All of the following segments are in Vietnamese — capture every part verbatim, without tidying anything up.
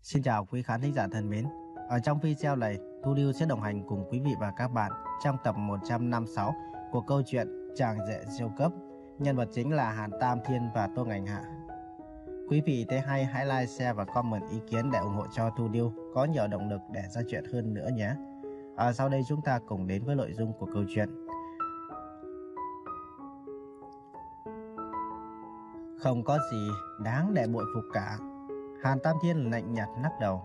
Xin chào quý khán thính giả thân mến. Ở trong video này, Thu Lưu sẽ đồng hành cùng quý vị và các bạn trong tập một trăm năm mươi sáu của câu chuyện Chàng rể siêu cấp. Nhân vật chính là Hàn Tam Thiên và Tô Ngành Hạ. Quý vị thấy hay hãy like, share và comment ý kiến để ủng hộ cho Thu Lưu có nhiều động lực để ra chuyện hơn nữa nhé. Ở sau đây chúng ta cùng đến với nội dung của câu chuyện. Không có gì đáng để bội phục cả. Hàn Tam Thiên lạnh nhạt lắc đầu.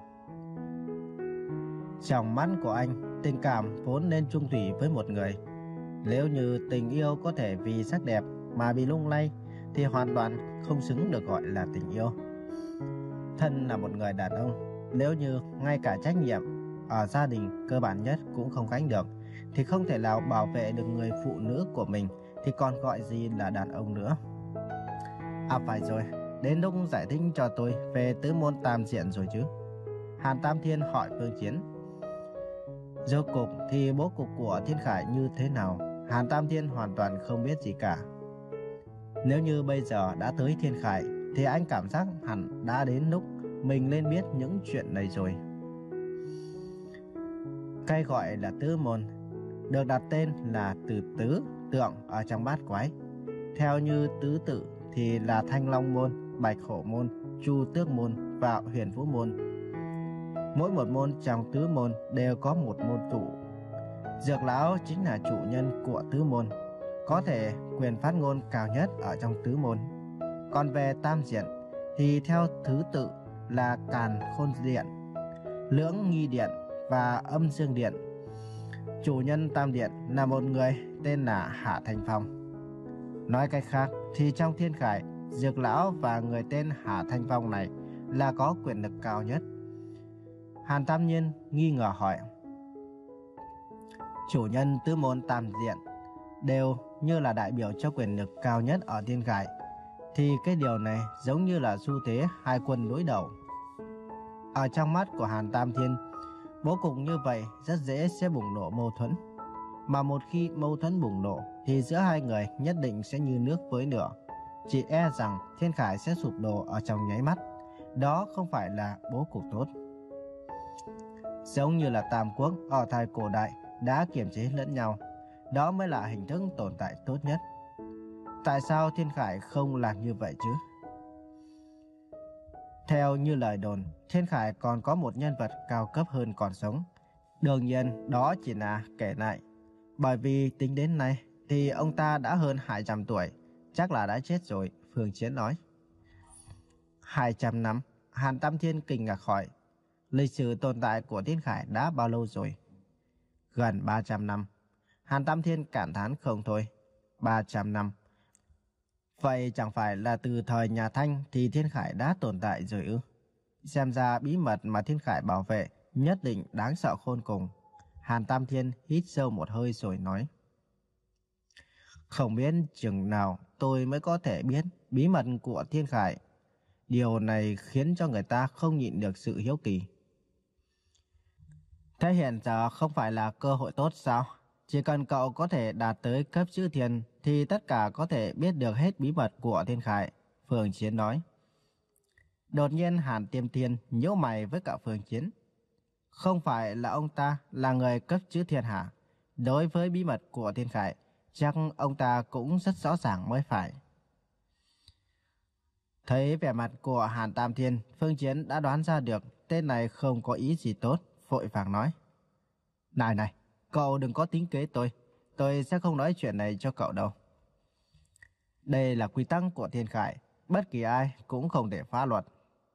Trong mắt của anh, tình cảm vốn nên chung thủy với một người. Nếu như tình yêu có thể vì sắc đẹp mà bị lung lay thì hoàn toàn không xứng được gọi là tình yêu. Thân là một người đàn ông, nếu như ngay cả trách nhiệm ở gia đình cơ bản nhất cũng không gánh được thì không thể nào bảo vệ được người phụ nữ của mình, thì còn gọi gì là đàn ông nữa. À phải rồi, đến lúc giải thích cho tôi về tứ môn tam diện rồi chứ? Hàn Tam Thiên hỏi Phương Chiến. Rốt cục thì bố cục của Thiên Khải như thế nào, Hàn Tam Thiên hoàn toàn không biết gì cả. Nếu như bây giờ đã tới Thiên Khải thì anh cảm giác hẳn đã đến lúc mình nên biết những chuyện này rồi. Cái gọi là tứ môn được đặt tên là từ tứ tượng ở trong bát quái. Theo như tứ tự thì là Thanh Long môn, Bạch Hổ môn, Chu Tước môn và Huyền Vũ môn. Mỗi một môn trong tứ môn đều có một môn chủ. Dược lão chính là chủ nhân của tứ môn, có thể quyền phát ngôn cao nhất ở trong tứ môn. Còn về tam diện thì theo thứ tự là Càn Khôn điện, Lưỡng Nghi điện và Âm Dương điện. Chủ nhân tam điện là một người tên là Hạ Thanh Phong. Nói cách khác thì trong Thiên Khải, Dược lão và người tên Hạ Thanh Phong này là có quyền lực cao nhất. Hàn Tam Nhiên nghi ngờ hỏi. Chủ nhân tứ môn tam diện đều như là đại biểu cho quyền lực cao nhất ở Thiên Khải, thì cái điều này giống như là xu thế hai quân đối đầu. Ở trong mắt của Hàn Tam Thiên, bố cục như vậy rất dễ sẽ bùng nổ mâu thuẫn. Mà một khi mâu thuẫn bùng nổ thì giữa hai người nhất định sẽ như nước với lửa. Chỉ e rằng Thiên Khải sẽ sụp đổ ở trong nháy mắt. Đó không phải là bố cục tốt. Giống như là Tam Quốc ở thời cổ đại đã kiềm chế lẫn nhau, đó mới là hình thức tồn tại tốt nhất. Tại sao Thiên Khải không làm như vậy chứ? Theo như lời đồn, Thiên Khải còn có một nhân vật cao cấp hơn còn sống. Đương nhiên đó chỉ là kể lại, bởi vì tính đến nay thì ông ta đã hơn hai trăm tuổi, chắc là đã chết rồi, Phương Chiến nói. hai trăm năm? Hàn Tam Thiên kinh ngạc hỏi. Lịch sử tồn tại của Thiên Khải đã bao lâu rồi? Gần ba trăm năm. Hàn Tam Thiên cảm thán không thôi. ba trăm năm. Vậy chẳng phải là từ thời nhà Thanh thì Thiên Khải đã tồn tại rồi ư? Xem ra bí mật mà Thiên Khải bảo vệ nhất định đáng sợ khôn cùng. Hàn Tam Thiên hít sâu một hơi rồi nói. Không biết chừng nào tôi mới có thể biết bí mật của Thiên Khải. Điều này khiến cho người ta không nhịn được sự hiếu kỳ. Thế hiện giờ không phải là cơ hội tốt sao? Chỉ cần cậu có thể đạt tới cấp chữ thiên thì tất cả có thể biết được hết bí mật của Thiên Khải, Phương Chiến nói. Đột nhiên Hàn Tiêm Thiên nhíu mày với cả Phương Chiến. Không phải là ông ta là người cấp chữ thiên hả? Đối với bí mật của Thiên Khải, chắc ông ta cũng rất rõ ràng mới phải. Thấy vẻ mặt của Hàn Tam Thiên, Phương Chiến đã đoán ra được tên này không có ý gì tốt, vội vàng nói. Này này, cậu đừng có tính kế tôi, tôi sẽ không nói chuyện này cho cậu đâu. Đây là quy tắc của Thiên Khải, bất kỳ ai cũng không thể phá luật.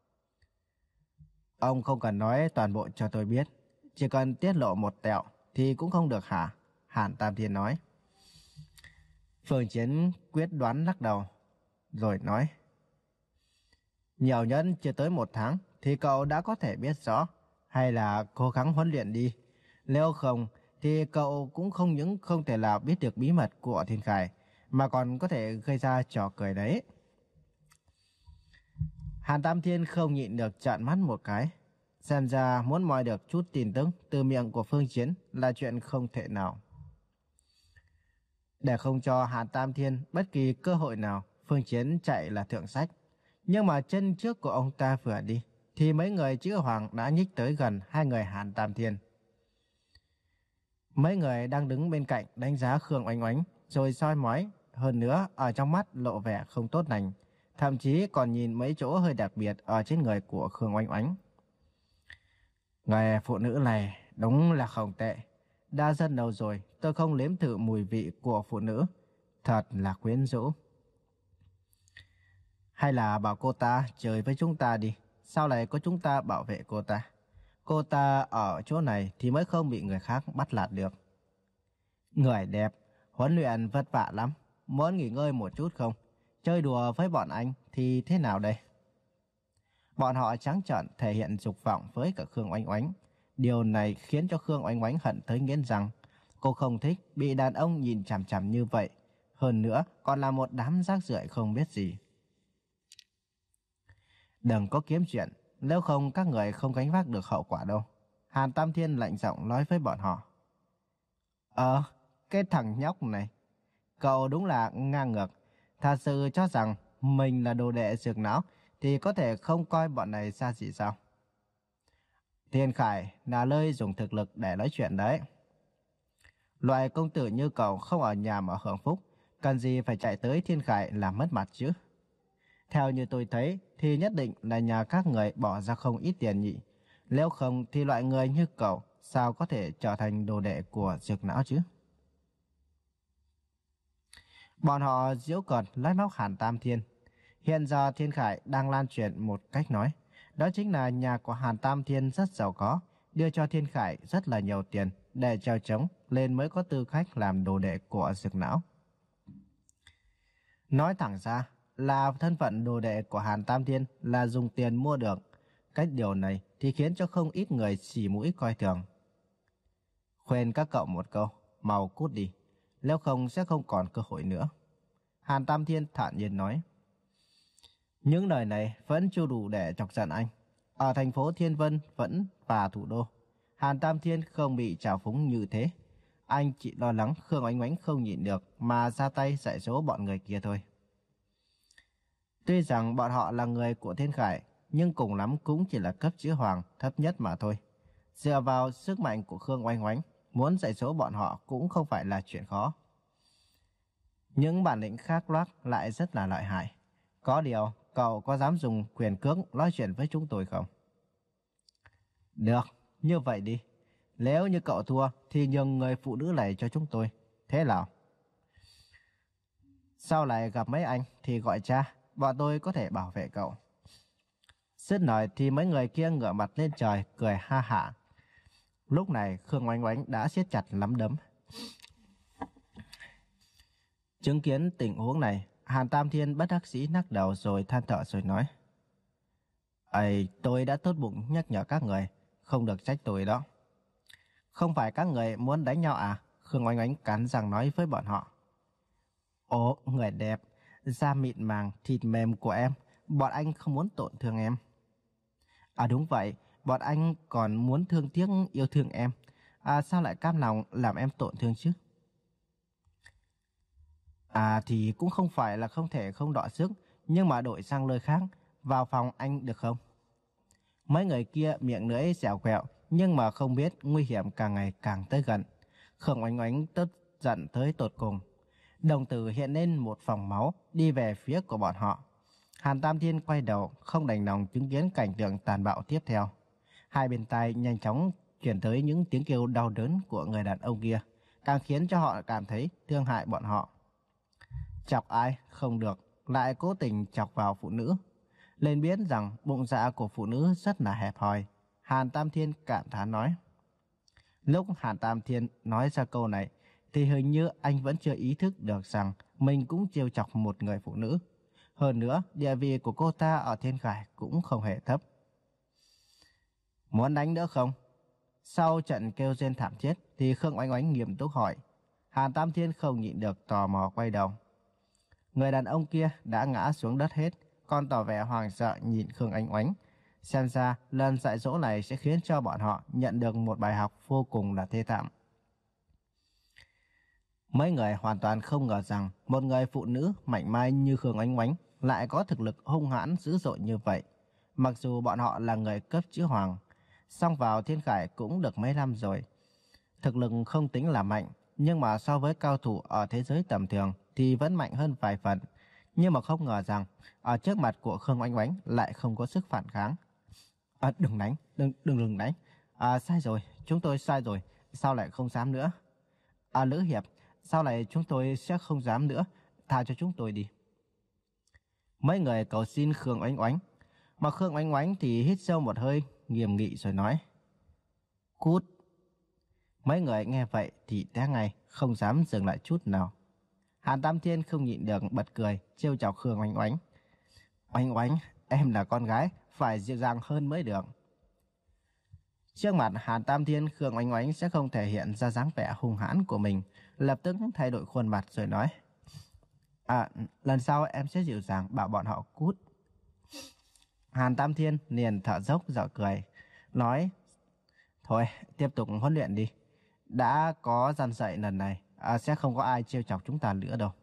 Ông không cần nói toàn bộ cho tôi biết, chỉ cần tiết lộ một tẹo thì cũng không được hả? Hàn Tam Thiên nói. Phương Chiến quyết đoán lắc đầu, rồi nói. Nhiều nhất chưa tới một tháng thì cậu đã có thể biết rõ, hay là cố gắng huấn luyện đi. Nếu không thì cậu cũng không những không thể nào biết được bí mật của Thiên Khải, mà còn có thể gây ra trò cười đấy. Hàn Tam Thiên không nhịn được trợn mắt một cái. Xem ra muốn moi được chút tin tức từ miệng của Phương Chiến là chuyện không thể nào. Để không cho Hàn Tam Thiên bất kỳ cơ hội nào, Phương Chiến chạy là thượng sách. Nhưng mà chân trước của ông ta vừa đi thì mấy người chữ Hoàng đã nhích tới gần hai người Hàn Tam Thiên. Mấy người đang đứng bên cạnh đánh giá Khương Oánh Oánh, rồi soi mói, hơn nữa ở trong mắt lộ vẻ không tốt lành, thậm chí còn nhìn mấy chỗ hơi đặc biệt ở trên người của Khương Oánh Oánh. Người phụ nữ này đúng là không tệ. Đã rất lâu rồi tôi không nếm thử mùi vị của phụ nữ, thật là quyến rũ. Hay là bảo cô ta chơi với chúng ta đi, sao lại có chúng ta bảo vệ cô ta? Cô ta ở chỗ này thì mới không bị người khác bắt nạt được. Người đẹp, huấn luyện vất vả lắm, muốn nghỉ ngơi một chút không? Chơi đùa với bọn anh thì thế nào đây? Bọn họ trắng trợn thể hiện dục vọng với cả Khương Oánh Oánh. Điều này khiến cho Khương Oánh Oánh hận tới nghiến răng. Cô không thích bị đàn ông nhìn chằm chằm như vậy. Hơn nữa còn là một đám rác rưởi không biết gì. Đừng có kiếm chuyện, nếu không các người không gánh vác được hậu quả đâu. Hàn Tam Thiên lạnh giọng nói với bọn họ. Ờ, cái thằng nhóc này, cậu đúng là ngang ngược. Thật sự cho rằng mình là đồ đệ dược não thì có thể không coi bọn này ra gì sao? Thiên Khải là nơi dùng thực lực để nói chuyện đấy. Loại công tử như cậu không ở nhà mà hưởng phúc, cần gì phải chạy tới Thiên Khải làm mất mặt chứ? Theo như tôi thấy thì nhất định là nhà các người bỏ ra không ít tiền nhỉ. Nếu không thì loại người như cậu sao có thể trở thành đồ đệ của dược não chứ? Bọn họ giễu cợt lái móc Hàn Tam Thiên. Hiện giờ Thiên Khải đang lan truyền một cách nói. Đó chính là nhà của Hàn Tam Thiên rất giàu có, đưa cho Thiên Khải rất là nhiều tiền để treo trống lên mới có tư cách làm đồ đệ của dược não. Nói thẳng ra là thân phận đồ đệ của Hàn Tam Thiên là dùng tiền mua được. Cách điều này thì khiến cho không ít người chỉ mũi coi thường. Khuyên các cậu một câu, mau cút đi, nếu không sẽ không còn cơ hội nữa. Hàn Tam Thiên thản nhiên nói. Những lời này vẫn chưa đủ để chọc giận anh. Ở thành phố Thiên Vân vẫn và thủ đô, Hàn Tam Thiên không bị trào phúng như thế. Anh chỉ lo lắng Khương Oánh Oánh không nhịn được mà ra tay dạy dỗ bọn người kia thôi. Tuy rằng bọn họ là người của Thiên Khải, nhưng cùng lắm cũng chỉ là cấp chữ Hoàng thấp nhất mà thôi. Dựa vào sức mạnh của Khương Oánh Oánh, muốn dạy dỗ bọn họ cũng không phải là chuyện khó. Những bản lĩnh khác loác lại rất là lợi hại. Có điều, cậu có dám dùng quyền cước nói chuyện với chúng tôi không? Được, như vậy đi. Nếu như cậu thua thì nhường người phụ nữ này cho chúng tôi. Thế nào? Sau lại gặp mấy anh thì gọi cha, bọn tôi có thể bảo vệ cậu. Dứt lời thì mấy người kia ngửa mặt lên trời cười ha hả. Lúc này Khương Oánh Oánh đã siết chặt nắm đấm. Chứng kiến tình huống này, Hàn Tam Thiên bất đắc dĩ nắc đầu rồi than thở rồi nói. Ây, tôi đã tốt bụng nhắc nhở các người, không được trách tôi đó. Không phải các người muốn đánh nhau à? Khương Oánh Oánh cắn răng nói với bọn họ. Ồ, người đẹp, da mịn màng, thịt mềm của em, bọn anh không muốn tổn thương em. À đúng vậy, bọn anh còn muốn thương tiếc yêu thương em. À sao lại cam lòng làm em tổn thương chứ? À thì cũng không phải là không thể không đọ sức, nhưng mà đổi sang lời khác, vào phòng anh được không? Mấy người kia miệng lưỡi dẻo quẹo, nhưng mà không biết nguy hiểm càng ngày càng tới gần. Khương Oánh Oánh tức giận tới tột cùng. Đồng tử hiện lên một vòng máu đi về phía của bọn họ. Hàn Tam Thiên quay đầu, không đành lòng chứng kiến cảnh tượng tàn bạo tiếp theo. Hai bên tai nhanh chóng chuyển tới những tiếng kêu đau đớn của người đàn ông kia, càng khiến cho họ cảm thấy thương hại bọn họ. Chọc ai không được, lại cố tình chọc vào phụ nữ. Lên biết rằng bụng dạ của phụ nữ rất là hẹp hòi, Hàn Tam Thiên cảm thán nói. Lúc Hàn Tam Thiên nói ra câu này, thì hình như anh vẫn chưa ý thức được rằng mình cũng trêu chọc một người phụ nữ. Hơn nữa, địa vị của cô ta ở Thiên Khải cũng không hề thấp. Muốn đánh nữa không? Sau trận kêu rên thảm thiết thì Khương Oánh Oánh nghiêm túc hỏi. Hàn Tam Thiên không nhịn được tò mò quay đầu. Người đàn ông kia đã ngã xuống đất hết, còn tỏ vẻ hoảng sợ nhìn Khương Oánh Oánh. Xem ra lần dạy dỗ này sẽ khiến cho bọn họ nhận được một bài học vô cùng là thê thảm. Mấy người hoàn toàn không ngờ rằng một người phụ nữ mạnh mẽ như Khương Oánh Oánh lại có thực lực hung hãn dữ dội như vậy. Mặc dù bọn họ là người cấp chữ hoàng, song vào Thiên Khải cũng được mấy năm rồi. Thực lực không tính là mạnh, nhưng mà so với cao thủ ở thế giới tầm thường thì vẫn mạnh hơn vài phần. Nhưng mà không ngờ rằng ở trước mặt của Khương Oánh Oánh lại không có sức phản kháng. À, đừng đánh, đừng đừng đừng đánh. À, sai rồi, chúng tôi sai rồi, sao lại không dám nữa? À, Lữ Hiệp, sau này chúng tôi sẽ không dám nữa, tha cho chúng tôi đi. Mấy người cầu xin Khương Oánh Oánh, mà Khương Oánh Oánh thì hít sâu một hơi, nghiêm nghị rồi nói: Cút. Mấy người nghe vậy thì té ngay, không dám dừng lại chút nào. Hàn Tam Thiên không nhịn được bật cười, trêu chọc Khương Oánh Oánh. Oánh Oánh, em là con gái, phải dịu dàng hơn mới được. Trước mặt Hàn Tam Thiên, Khương Oánh Oánh sẽ không thể hiện ra dáng vẻ hung hãn của mình, lập tức thay đổi khuôn mặt rồi nói: À, lần sau em sẽ dịu dàng bảo bọn họ cút. Hàn Tam Thiên liền thở dốc dở cười, nói: Thôi, tiếp tục huấn luyện đi. Đã có gian dạy lần này, à, sẽ không có ai trêu chọc chúng ta nữa đâu.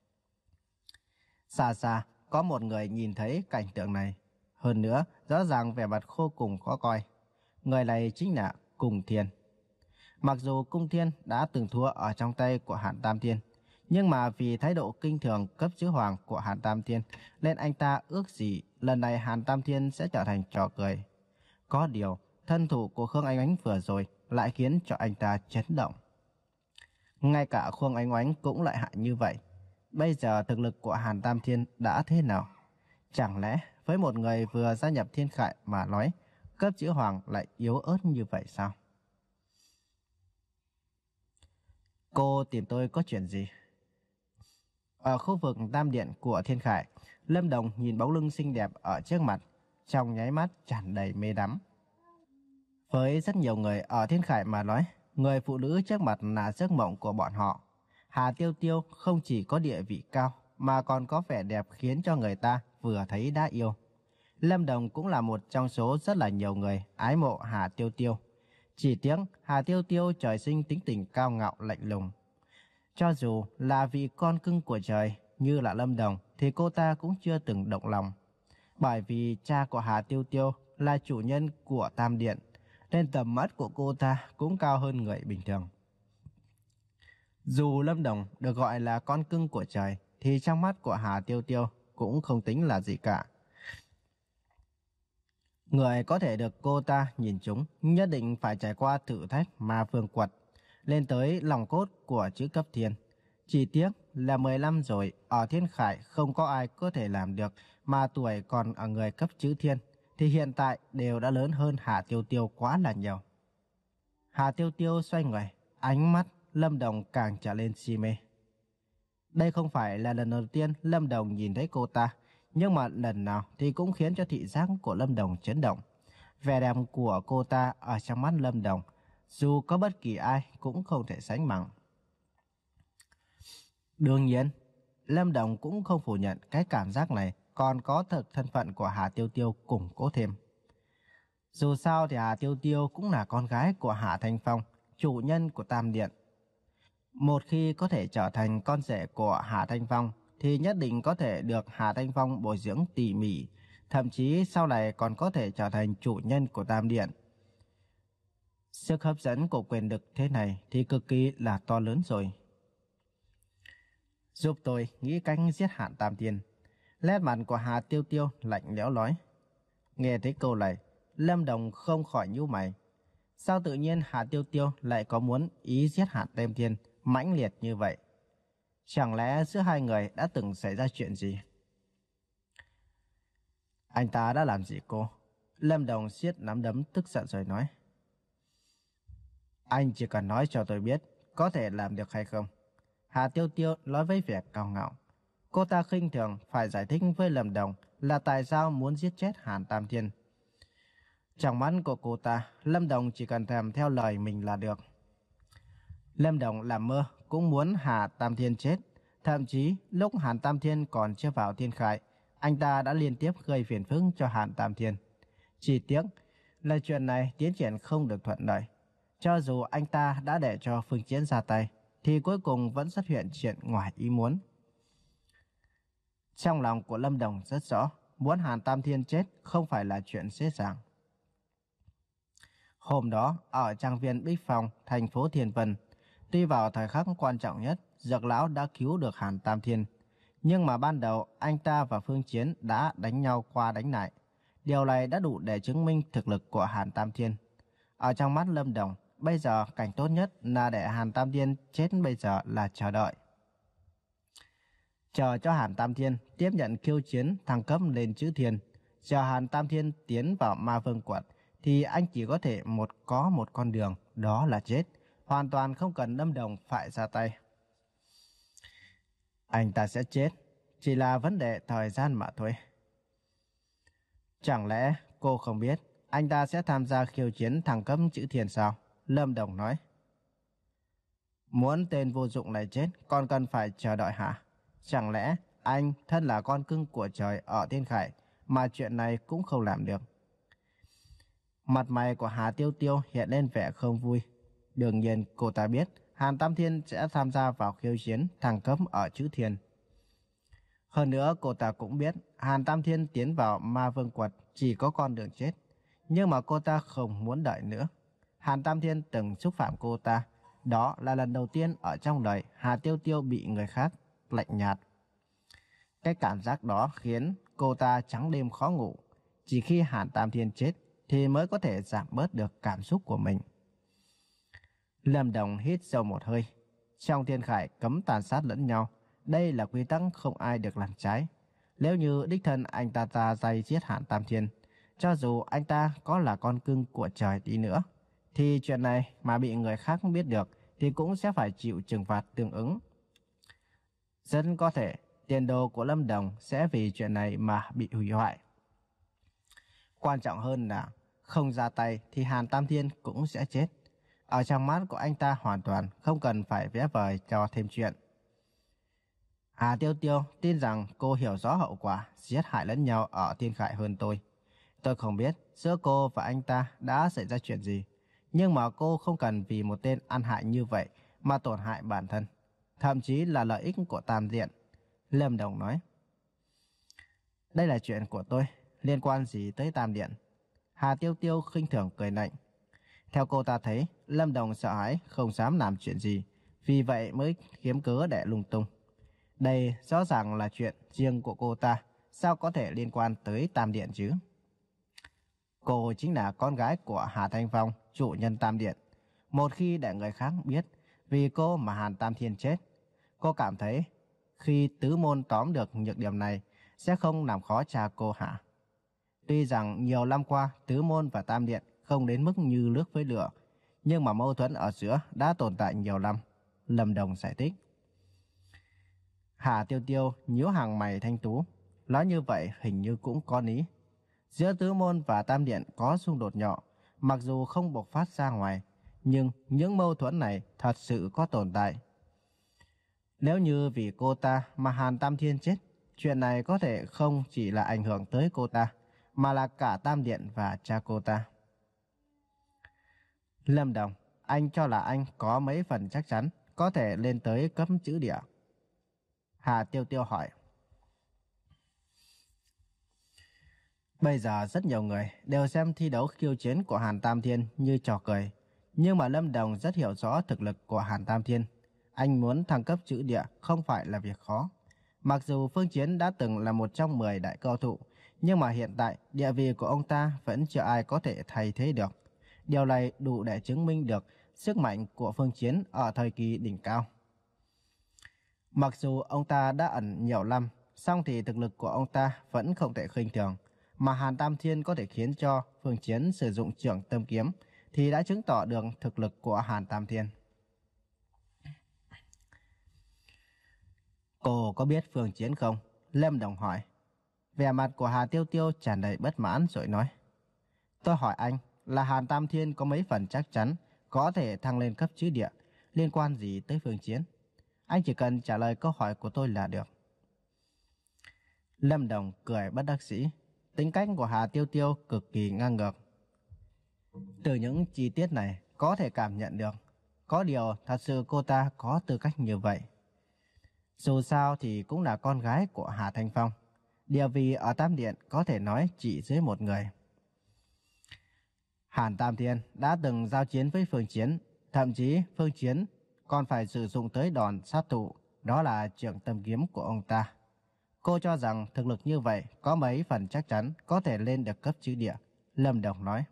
Xa xa, có một người nhìn thấy cảnh tượng này. Hơn nữa, rõ ràng vẻ mặt khô cùng khó coi. Người này chính là Cung Thiên. Mặc dù Cung Thiên đã từng thua ở trong tay của Hàn Tam Thiên, nhưng mà vì thái độ kinh thường cấp chữ hoàng của Hàn Tam Thiên, nên anh ta ước gì lần này Hàn Tam Thiên sẽ trở thành trò cười. Có điều, thân thủ của Khương Oánh Oánh vừa rồi lại khiến cho anh ta chấn động. Ngay cả Khương Oánh Oánh cũng lại hại như vậy. Bây giờ thực lực của Hàn Tam Thiên đã thế nào? Chẳng lẽ với một người vừa gia nhập Thiên Khải mà nói, cấp chữ hoàng lại yếu ớt như vậy sao? Cô tìm tôi có chuyện gì? Ở khu vực Tam Điện của Thiên Khải, Lâm Đồng nhìn bóng lưng xinh đẹp ở trước mặt, trong nháy mắt tràn đầy mê đắm. Với rất nhiều người ở Thiên Khải mà nói, người phụ nữ trước mặt là giấc mộng của bọn họ. Hà Tiêu Tiêu không chỉ có địa vị cao, mà còn có vẻ đẹp khiến cho người ta vừa thấy đã yêu. Lâm Đồng cũng là một trong số rất là nhiều người ái mộ Hà Tiêu Tiêu. Chỉ tiếc Hà Tiêu Tiêu trời sinh tính tình cao ngạo lạnh lùng. Cho dù là vị con cưng của trời như là Lâm Đồng thì cô ta cũng chưa từng động lòng. Bởi vì cha của Hà Tiêu Tiêu là chủ nhân của Tam Điện, nên tầm mắt của cô ta cũng cao hơn người bình thường. Dù Lâm Đồng được gọi là con cưng của trời thì trong mắt của Hà Tiêu Tiêu cũng không tính là gì cả. Người có thể được cô ta nhìn trúng nhất định phải trải qua thử thách ma vương quật, lên tới lòng cốt của chữ cấp thiên. Chỉ tiếc là mười năm rồi ở Thiên Khải không có ai có thể làm được, mà tuổi còn ở người cấp chữ thiên thì hiện tại đều đã lớn hơn Hà Tiêu Tiêu quá là nhiều. Hà Tiêu Tiêu xoay người, ánh mắt Lâm Đồng càng trở lên si mê. Đây không phải là lần đầu tiên Lâm Đồng nhìn thấy cô ta, nhưng mà lần nào thì cũng khiến cho thị giác của Lâm Đồng chấn động. Vẻ đẹp của cô ta ở trong mắt Lâm Đồng, dù có bất kỳ ai cũng không thể sánh bằng. Đương nhiên, Lâm Đồng cũng không phủ nhận cái cảm giác này còn có thực thân phận của Hà Tiêu Tiêu củng cố thêm. Dù sao thì Hà Tiêu Tiêu cũng là con gái của Hạ Thanh Phong, chủ nhân của Tam Điện. Một khi có thể trở thành con rể của Hạ Thanh Phong thì nhất định có thể được Hạ Thanh Phong bồi dưỡng tỉ mỉ, thậm chí sau này còn có thể trở thành chủ nhân của Tam Điện. Sức hấp dẫn của quyền lực thế này thì cực kỳ là to lớn rồi. Giúp tôi nghĩ cách giết Hàn Tam Thiên. Nét mặt của Hà Tiêu Tiêu lạnh lẽo nói. Nghe thấy câu này, Lâm Đồng không khỏi nhíu mày. Sao tự nhiên Hà Tiêu Tiêu lại có muốn ý giết Hàn Tam Thiên mãnh liệt như vậy? Chẳng lẽ giữa hai người đã từng xảy ra chuyện gì? Anh ta đã làm gì cô? Lâm Đồng siết nắm đấm tức giận rồi nói. Anh chỉ cần nói cho tôi biết có thể làm được hay không. Hà Tiêu Tiêu nói với vẻ cao ngạo. Cô ta khinh thường phải giải thích với Lâm Đồng là tại sao muốn giết chết Hàn Tam Thiên. Trong mắt của cô ta, Lâm Đồng chỉ cần thèm theo lời mình là được. Lâm Đồng làm mơ cũng muốn Hà Tam Thiên chết. Thậm chí lúc Hàn Tam Thiên còn chưa vào Thiên Khải, anh ta đã liên tiếp gây phiền phức cho Hàn Tam Thiên. Chỉ tiếc là chuyện này tiến triển không được thuận lợi. Cho dù anh ta đã để cho Phương Chiến ra tay, thì cuối cùng vẫn xuất hiện chuyện ngoài ý muốn. Trong lòng của Lâm Đồng rất rõ, muốn Hàn Tam Thiên chết không phải là chuyện dễ dàng. Hôm đó, ở trang viên Bích Phong, thành phố Thiên Vân, tuy vào thời khắc quan trọng nhất, Dược lão đã cứu được Hàn Tam Thiên. Nhưng mà ban đầu, anh ta và Phương Chiến đã đánh nhau qua đánh lại. Điều này đã đủ để chứng minh thực lực của Hàn Tam Thiên. Ở trong mắt Lâm Đồng, bây giờ cảnh tốt nhất là để Hàn Tam Thiên chết bây giờ là chờ đợi. Chờ cho Hàn Tam Thiên tiếp nhận khiêu chiến thăng cấp lên chữ Thiên. Chờ Hàn Tam Thiên tiến vào Ma Vương quật thì anh chỉ có thể một có một con đường, đó là chết. Hoàn toàn không cần Lâm Đồng phải ra tay. Anh ta sẽ chết, chỉ là vấn đề thời gian mà thôi. Chẳng lẽ cô không biết anh ta sẽ tham gia khiêu chiến thăng cấp chữ Thiên sao? Lâm Đồng nói. Muốn tên vô dụng này chết còn cần phải chờ đợi hả? Chẳng lẽ anh thân là con cưng của trời ở Thiên Khải mà chuyện này cũng không làm được? Mặt mày của Hà Tiêu Tiêu hiện lên vẻ không vui. Đương nhiên cô ta biết Hàn Tam Thiên sẽ tham gia vào khiêu chiến thăng cấp ở chữ Thiên. Hơn nữa cô ta cũng biết Hàn Tam Thiên tiến vào Ma Vương quật chỉ có con đường chết. Nhưng mà cô ta không muốn đợi nữa. Hàn Tam Thiên từng xúc phạm cô ta. Đó là lần đầu tiên ở trong đời Hà Tiêu Tiêu bị người khác lạnh nhạt. Cái cảm giác đó khiến cô ta trắng đêm khó ngủ. Chỉ khi Hàn Tam Thiên chết thì mới có thể giảm bớt được cảm xúc của mình. Lâm Đồng hít sâu một hơi. Trong Thiên Khải cấm tàn sát lẫn nhau. Đây là quy tắc không ai được làm trái. Nếu như đích thân anh ta ra tay giết Hàn Tam Thiên, cho dù anh ta có là con cưng của trời đi nữa, thì chuyện này mà bị người khác biết được thì cũng sẽ phải chịu trừng phạt tương ứng. Rất có thể tiền đồ của Lâm Đồng sẽ vì chuyện này mà bị hủy hoại. Quan trọng hơn là không ra tay thì Hàn Tam Thiên cũng sẽ chết. Ở trong mắt của anh ta hoàn toàn không cần phải vẽ vời cho thêm chuyện. Hà Tiêu Tiêu tin rằng cô hiểu rõ hậu quả giết hại lẫn nhau ở Thiên Khải hơn tôi. Tôi không biết giữa cô và anh ta đã xảy ra chuyện gì, nhưng mà cô không cần vì một tên ăn hại như vậy mà tổn hại bản thân, thậm chí là lợi ích của Tam Điện. Lâm Đồng nói. Đây là chuyện của tôi, liên quan gì tới Tam Điện? Hà Tiêu Tiêu khinh thường cười lạnh. Theo cô ta thấy, Lâm Đồng sợ hãi không dám làm chuyện gì, vì vậy mới kiếm cớ để lung tung. Đây rõ ràng là chuyện riêng của cô ta, sao có thể liên quan tới Tam Điện chứ? Cô chính là con gái của Hà Thanh Phong, chủ nhân Tam Điện. Một khi để người khác biết vì cô mà Hàn Tam Thiên chết, cô cảm thấy khi tứ môn tóm được nhược điểm này sẽ không làm khó cha cô hả? Tuy rằng nhiều năm qua tứ môn và Tam Điện không đến mức như nước với lửa, nhưng mà mâu thuẫn ở giữa đã tồn tại nhiều năm. Lâm Đồng giải thích. Hà Tiêu Tiêu nhíu hàng mày thanh tú, nói như vậy hình như cũng có lý. Giữa tứ môn và Tam Điện có xung đột nhỏ, mặc dù không bộc phát ra ngoài, nhưng những mâu thuẫn này thật sự có tồn tại. Nếu như vì cô ta mà Hàn Tam Thiên chết, chuyện này có thể không chỉ là ảnh hưởng tới cô ta, mà là cả Tam Điện và cha cô ta. Lâm Đồng, anh cho là anh có mấy phần chắc chắn có thể lên tới cấp chữ địa? Hà Tiêu Tiêu hỏi. Bây giờ rất nhiều người đều xem thi đấu khiêu chiến của Hàn Tam Thiên như trò cười, nhưng mà Lâm Đồng rất hiểu rõ thực lực của Hàn Tam Thiên. Anh muốn thăng cấp chữ địa không phải là việc khó. Mặc dù Phương Chiến đã từng là một trong mười đại cao thủ, nhưng mà hiện tại địa vị của ông ta vẫn chưa ai có thể thay thế được. Điều này đủ để chứng minh được sức mạnh của Phương Chiến ở thời kỳ đỉnh cao. Mặc dù ông ta đã ẩn nhiều năm, song thì thực lực của ông ta vẫn không thể khinh thường. Mà Hàn Tam Thiên có thể khiến cho Phương Chiến sử dụng Trưởng Tâm Kiếm thì đã chứng tỏ được thực lực của Hàn Tam Thiên. Cô có biết Phương Chiến không? Lâm Đồng hỏi. Vẻ mặt của Hà Tiêu Tiêu tràn đầy bất mãn rồi nói. Tôi hỏi anh là Hàn Tam Thiên có mấy phần chắc chắn có thể thăng lên cấp chữ địa, liên quan gì tới Phương Chiến? Anh chỉ cần trả lời câu hỏi của tôi là được. Lâm Đồng cười bất đắc dĩ. Tính cách của Hà Tiêu Tiêu cực kỳ ngang ngược. Từ những chi tiết này có thể cảm nhận được, có điều thật sự cô ta có tư cách như vậy. Dù sao thì cũng là con gái của Hà Thanh Phong. Địa vị ở Tam Điện có thể nói chỉ dưới một người. Hàn Tam Thiên đã từng giao chiến với Phương Chiến, thậm chí Phương Chiến còn phải sử dụng tới đòn sát thủ, đó là Trượng Tâm Kiếm của ông ta. Cô cho rằng thực lực như vậy có mấy phần chắc chắn có thể lên được cấp chữ địa, Lâm Đồng nói.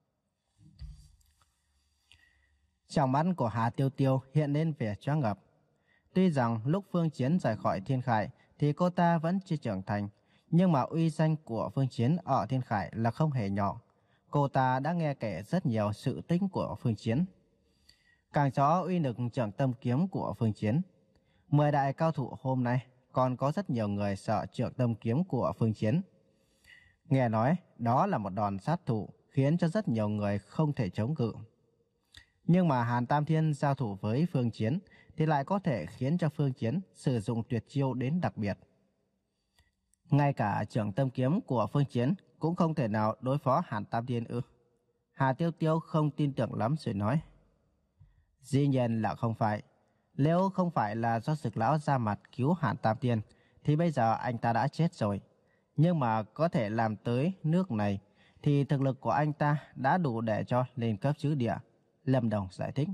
Trong mắt của Hà Tiêu Tiêu hiện lên vẻ choáng ngợp. Tuy rằng lúc Phương Chiến rời khỏi Thiên Khải thì cô ta vẫn chưa trưởng thành, nhưng mà uy danh của Phương Chiến ở Thiên Khải là không hề nhỏ. Cô ta đã nghe kể rất nhiều sự tích của Phương Chiến. Càng rõ uy lực Trượng Tâm Kiếm của Phương Chiến. Mười đại cao thủ hôm nay còn có rất nhiều người sợ Trượng Tâm Kiếm của Phương Chiến. Nghe nói đó là một đòn sát thủ khiến cho rất nhiều người không thể chống cự. Nhưng mà Hàn Tam Thiên giao thủ với Phương Chiến thì lại có thể khiến cho Phương Chiến sử dụng tuyệt chiêu đến đặc biệt. Ngay cả Trượng Tâm Kiếm của Phương Chiến cũng không thể nào đối phó Hàn Tam Thiên ư? Hà Tiêu Tiêu không tin tưởng lắm rồi nói. Dĩ nhiên là không phải. Nếu không phải là do Dực Lão ra mặt cứu Hàn Tam Thiên thì bây giờ anh ta đã chết rồi. Nhưng mà có thể làm tới nước này thì thực lực của anh ta đã đủ để cho lên cấp chữ địa, Lâm Đồng giải thích.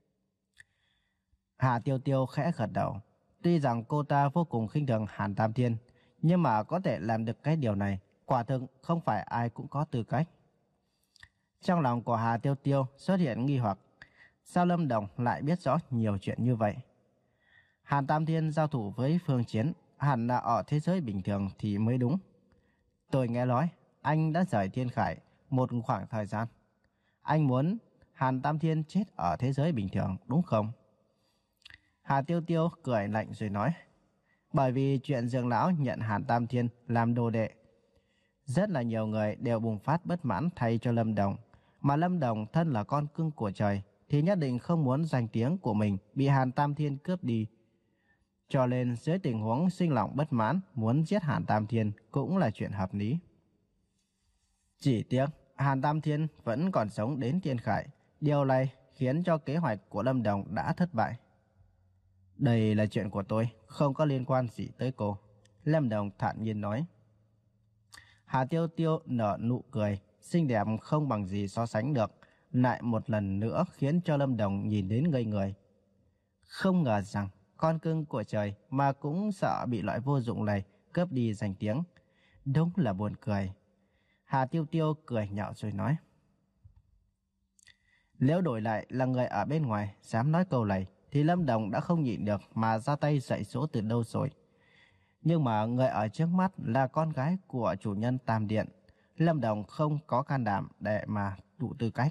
Hà Tiêu Tiêu khẽ gật đầu. Tuy rằng cô ta vô cùng khinh thường Hàn Tam Thiên, nhưng mà có thể làm được cái điều này, quả thực không phải ai cũng có tư cách. Trong lòng của Hà Tiêu Tiêu xuất hiện nghi hoặc. Sao Lâm Đồng lại biết rõ nhiều chuyện như vậy? Hàn Tam Thiên giao thủ với Phương Chiến hẳn là ở thế giới bình thường thì mới đúng. Tôi nghe nói anh đã rời Thiên Khải một khoảng thời gian. Anh muốn Hàn Tam Thiên chết ở thế giới bình thường đúng không? Hà Tiêu Tiêu cười lạnh rồi nói. Bởi vì chuyện Dược Lão nhận Hàn Tam Thiên làm đồ đệ, rất là nhiều người đều bùng phát bất mãn thay cho Lâm Đồng. Mà Lâm Đồng thân là con cưng của trời thì nhất định không muốn danh tiếng của mình bị Hàn Tam Thiên cướp đi. Cho nên dưới tình huống sinh lòng bất mãn muốn giết Hàn Tam Thiên cũng là chuyện hợp lý. Chỉ tiếc Hàn Tam Thiên vẫn còn sống đến Thiên Khải. Điều này khiến cho kế hoạch của Lâm Đồng đã thất bại. Đây là chuyện của tôi, không có liên quan gì tới cô, Lâm Đồng thản nhiên nói. Hà Tiêu Tiêu nở nụ cười, xinh đẹp không bằng gì so sánh được, lại một lần nữa khiến cho Lâm Đồng nhìn đến ngây người. Không ngờ rằng con cưng của trời mà cũng sợ bị loại vô dụng này cướp đi danh tiếng. Đúng là buồn cười. Hà Tiêu Tiêu cười nhạo rồi nói. Nếu đổi lại là người ở bên ngoài dám nói câu này thì Lâm Đồng đã không nhịn được mà ra tay dạy dỗ từ lâu rồi. Nhưng mà người ở trước mắt là con gái của chủ nhân Tam Điện. Lâm Đồng không có can đảm để mà đủ tư cách.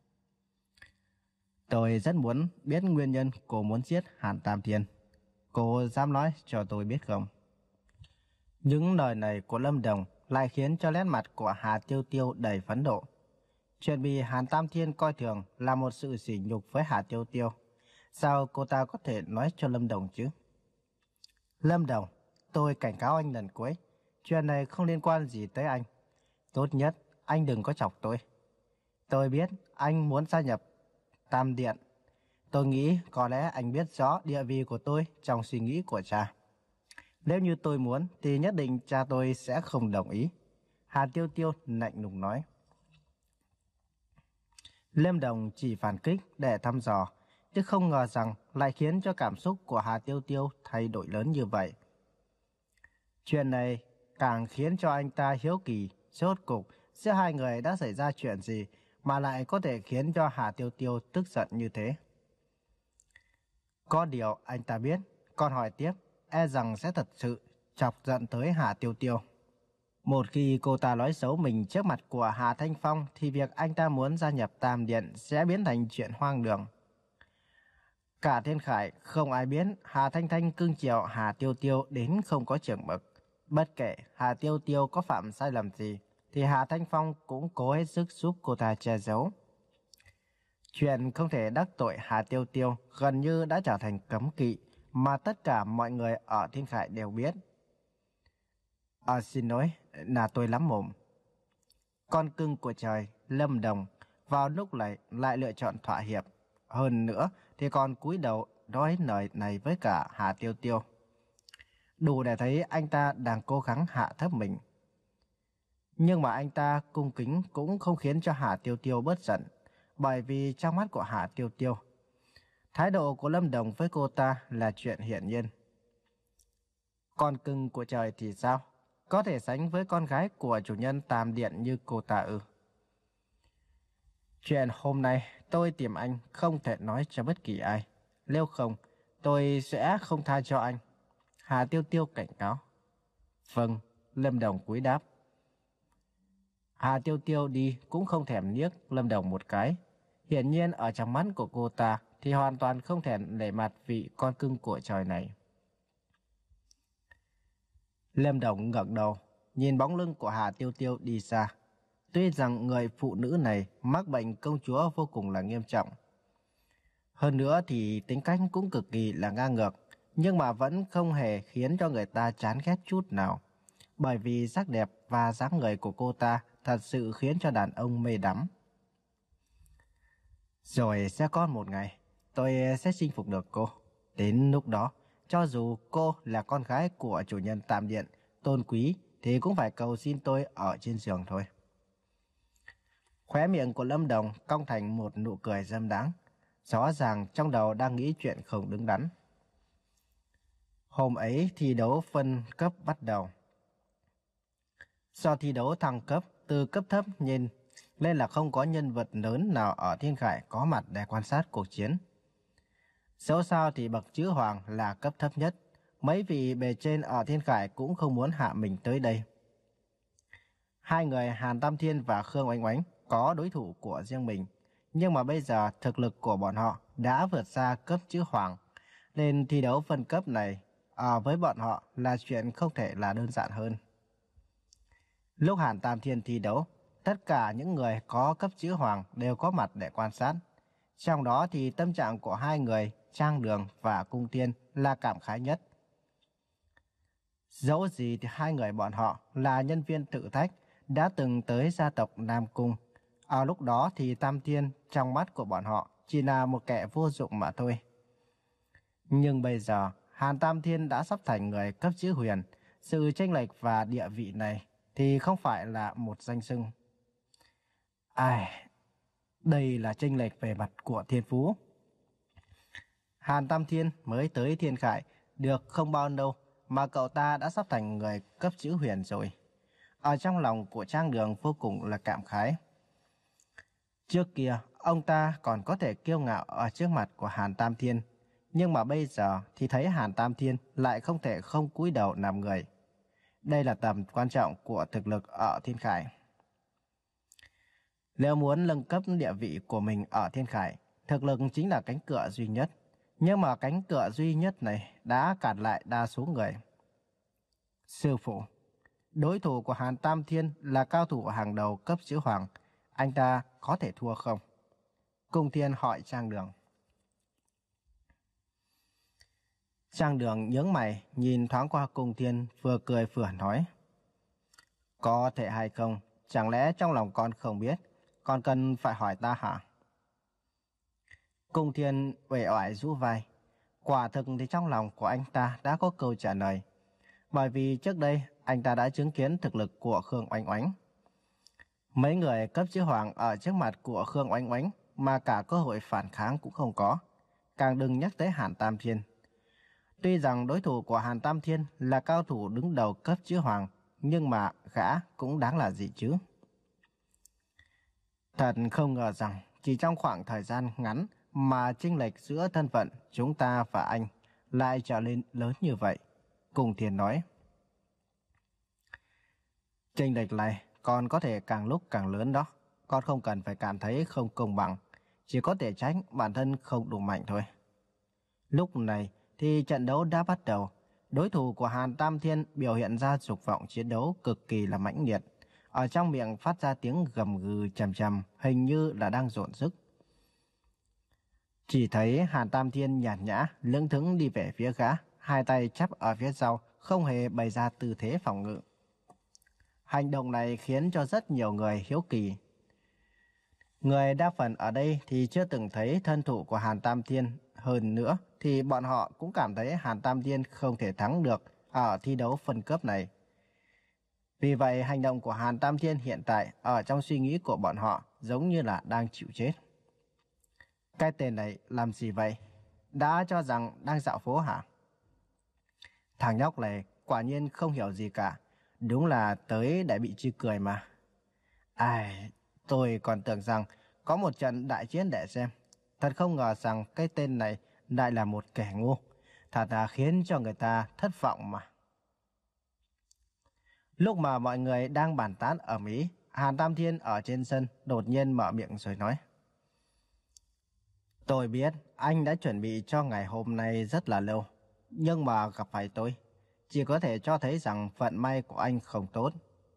Tôi rất muốn biết nguyên nhân cô muốn giết Hàn Tam Thiên. Cô dám nói cho tôi biết không? Những lời này của Lâm Đồng lại khiến cho nét mặt của Hà Tiêu Tiêu đầy phẫn nộ. Chuyện bị Hàn Tam Thiên coi thường là một sự sỉ nhục với Hà Tiêu Tiêu. Sao cô ta có thể nói cho Lâm Đồng chứ? Lâm Đồng, tôi cảnh cáo anh lần cuối. Chuyện này không liên quan gì tới anh. Tốt nhất anh đừng có chọc tôi. Tôi biết anh muốn gia nhập Tam Điện. Tôi nghĩ có lẽ anh biết rõ địa vị của tôi trong suy nghĩ của cha. Nếu như tôi muốn thì nhất định cha tôi sẽ không đồng ý. Hà Tiêu Tiêu lạnh lùng nói. Lâm Đồng chỉ phản kích để thăm dò, chứ không ngờ rằng lại khiến cho cảm xúc của Hà Tiêu Tiêu thay đổi lớn như vậy. Chuyện này càng khiến cho anh ta hiếu kỳ, rốt cục giữa hai người đã xảy ra chuyện gì mà lại có thể khiến cho Hà Tiêu Tiêu tức giận như thế. Có điều anh ta biết, còn hỏi tiếp, e rằng sẽ thật sự chọc giận tới Hà Tiêu Tiêu. Một khi cô ta nói xấu mình trước mặt của Hà Thanh Phong thì việc anh ta muốn gia nhập Tam Điện sẽ biến thành chuyện hoang đường. Cả Thiên Khải không ai biết Hà Thanh Thanh cưng chiều Hà Tiêu Tiêu đến không có chừng mực. Bất kể Hà Tiêu Tiêu có phạm sai lầm gì thì Hà Thanh Phong cũng cố hết sức giúp cô ta che giấu. Chuyện không thể đắc tội Hà Tiêu Tiêu gần như đã trở thành cấm kỵ mà tất cả mọi người ở Thiên Khải đều biết. À, xin lỗi, là tôi lắm mồm. Con cưng của trời, Lâm Đồng, vào lúc này lại lựa chọn thỏa hiệp. Hơn nữa thì còn cúi đầu nói lời này với cả Hà Tiêu Tiêu. đủ để thấy anh ta đang cố gắng hạ thấp mình. Nhưng mà anh ta cung kính cũng không khiến cho Hà Tiêu Tiêu bớt giận, bởi vì trong mắt của Hà Tiêu Tiêu, thái độ của Lâm Đồng với cô ta là chuyện hiển nhiên. Con cưng của trời thì sao? Có thể sánh với con gái của chủ nhân Tam Điện như cô ta ư? Chuyện hôm nay tôi tìm anh không thể nói cho bất kỳ ai. Nếu không, tôi sẽ không tha cho anh. Hà Tiêu Tiêu cảnh cáo. Vâng, Lâm Đồng cúi đáp. Hà Tiêu Tiêu đi cũng không thèm liếc Lâm Đồng một cái. Hiển nhiên ở trong mắt của cô ta thì hoàn toàn không thèm nể mặt vị con cưng của trời này. Lâm Đồng ngẩng đầu, nhìn bóng lưng của Hà Tiêu Tiêu đi xa. Tuy rằng người phụ nữ này mắc bệnh công chúa vô cùng là nghiêm trọng. Hơn nữa thì tính cách cũng cực kỳ là ngang ngược, nhưng mà vẫn không hề khiến cho người ta chán ghét chút nào. Bởi vì sắc đẹp và dáng người của cô ta thật sự khiến cho đàn ông mê đắm. Rồi sẽ có một ngày, tôi sẽ chinh phục được cô. Đến lúc đó, cho dù cô là con gái của chủ nhân Tam Điện, tôn quý, thì cũng phải cầu xin tôi ở trên giường thôi. Khóe miệng của Lâm Đồng cong thành một nụ cười dâm đáng. Rõ ràng trong đầu đang nghĩ chuyện không đứng đắn. Hôm ấy thi đấu phân cấp bắt đầu. Do thi đấu thăng cấp từ cấp thấp nhìn nên là không có nhân vật lớn nào ở Thiên Khải có mặt để quan sát cuộc chiến. Dẫu sao thì bậc chữ hoàng là cấp thấp nhất, mấy vị bề trên ở Thiên Khải cũng không muốn hạ mình tới đây. Hai người Hàn Tam Thiên và Khương Oánh Oánh có đối thủ của riêng mình, nhưng mà bây giờ thực lực của bọn họ đã vượt xa cấp chữ hoàng, nên thi đấu phân cấp này ở với bọn họ là chuyện không thể là đơn giản hơn. Lúc Hàn Tam Thiên thi đấu, tất cả những người có cấp chữ hoàng đều có mặt để quan sát. Trong đó thì tâm trạng của hai người Trang Đường và Cung Thiên là cảm khái nhất. Dẫu gì thì hai người bọn họ là nhân viên thử thách đã từng tới gia tộc Nam Cung. Ở lúc đó thì Tam Thiên trong mắt của bọn họ chỉ là một kẻ vô dụng mà thôi. Nhưng bây giờ Hàn Tam Thiên đã sắp thành người cấp chữ huyền. Sự chênh lệch và địa vị này thì không phải là một danh xưng. Ai, đây là chênh lệch về mặt của thiên phú. Hàn Tam Thiên mới tới Thiên Khải được không bao lâu mà cậu ta đã sắp thành người cấp chữ huyền rồi. Ở trong lòng của Trang Đường vô cùng là cảm khái. Trước kia, ông ta còn có thể kiêu ngạo ở trước mặt của Hàn Tam Thiên. Nhưng mà bây giờ thì thấy Hàn Tam Thiên lại không thể không cúi đầu làm người. Đây là tầm quan trọng của thực lực ở Thiên Khải. Nếu muốn nâng cấp địa vị của mình ở Thiên Khải, thực lực chính là cánh cửa duy nhất. Nhưng mà cánh cửa duy nhất này đã cản lại đa số người. Sư phụ, đối thủ của Hàn Tam Thiên là cao thủ hàng đầu cấp chữ hoàng. Anh ta có thể thua không? Cung Thiên hỏi Trang Đường. Trang Đường nhướng mày nhìn thoáng qua Cung Thiên, vừa cười vừa nói. Có thể hay không? Chẳng lẽ trong lòng con không biết? Con cần phải hỏi ta hả? Cung Thiên uể oải rũ vai. Quả thực thì trong lòng của anh ta đã có câu trả lời. Bởi vì trước đây anh ta đã chứng kiến thực lực của Khương Oánh Oánh. Mấy người cấp chữ hoàng ở trước mặt của Khương Oánh Oánh mà cả cơ hội phản kháng cũng không có. Càng đừng nhắc tới Hàn Tam Thiên. Tuy rằng đối thủ của Hàn Tam Thiên là cao thủ đứng đầu cấp chữ hoàng, nhưng mà gã cũng đáng là gì chứ? Thật không ngờ rằng chỉ trong khoảng thời gian ngắn mà chênh lệch giữa thân phận chúng ta và anh lại trở nên lớn như vậy. Cung Thiên nói. Chênh lệch này còn có thể càng lúc càng lớn đó. Con không cần phải cảm thấy không công bằng, chỉ có thể trách bản thân không đủ mạnh thôi. Lúc này thì trận đấu đã bắt đầu. Đối thủ của Hàn Tam Thiên biểu hiện ra dục vọng chiến đấu cực kỳ là mãnh liệt. Ở trong miệng phát ra tiếng gầm gừ trầm trầm, hình như là đang dồn sức. Chỉ thấy Hàn Tam Thiên nhàn nhã, lững thững đi về phía gã, hai tay chắp ở phía sau, không hề bày ra tư thế phòng ngự. Hành động này khiến cho rất nhiều người hiếu kỳ. Người đa phần ở đây thì chưa từng thấy thân thủ của Hàn Tam Thiên. Hơn nữa thì bọn họ cũng cảm thấy Hàn Tam Thiên không thể thắng được ở thi đấu phân cấp này. Vì vậy, hành động của Hàn Tam Thiên hiện tại ở trong suy nghĩ của bọn họ giống như là đang chịu chết. Cái tên này làm gì vậy? Đã cho rằng đang dạo phố hả? Thằng nhóc này quả nhiên không hiểu gì cả. Đúng là tới để bị chê cười mà. Ai, tôi còn tưởng rằng có một trận đại chiến để xem. Thật không ngờ rằng cái tên này lại là một kẻ ngu. Thật là khiến cho người ta thất vọng mà. Lúc mà mọi người đang bàn tán ở Mỹ, Hàn Tam Thiên ở trên sân đột nhiên mở miệng rồi nói. Tôi biết anh đã chuẩn bị cho ngày hôm nay rất là lâu. Nhưng mà gặp phải tôi, chỉ có thể cho thấy rằng vận may của anh không tốt.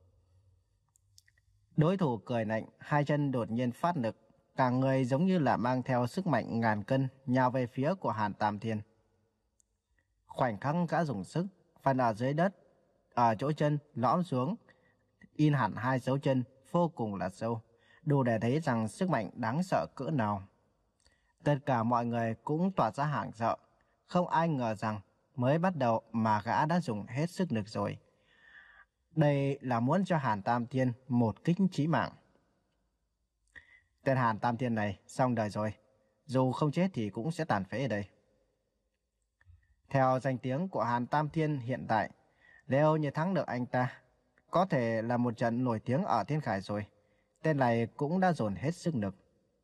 Đối thủ cười lạnh, hai chân đột nhiên phát lực, cả người giống như là mang theo sức mạnh ngàn cân nhào về phía của Hàn Tam Thiên. Khoảnh khắc gã dùng sức, phần ở dưới đất, ở chỗ chân lõm xuống, in hẳn hai dấu chân vô cùng là sâu, đủ để thấy rằng sức mạnh đáng sợ cỡ nào. Tất cả mọi người cũng tỏa ra hoảng sợ, không ai ngờ rằng mới bắt đầu mà gã đã dùng hết sức lực rồi. Đây là muốn cho Hàn Tam Thiên một kích chí mạng. Tên Hàn Tam Thiên này xong đời rồi, dù không chết thì cũng sẽ tàn phế ở đây. Theo danh tiếng của Hàn Tam Thiên hiện tại, nếu như thắng được anh ta, có thể là một trận nổi tiếng ở Thiên Khải rồi. Tên này cũng đã dồn hết sức lực.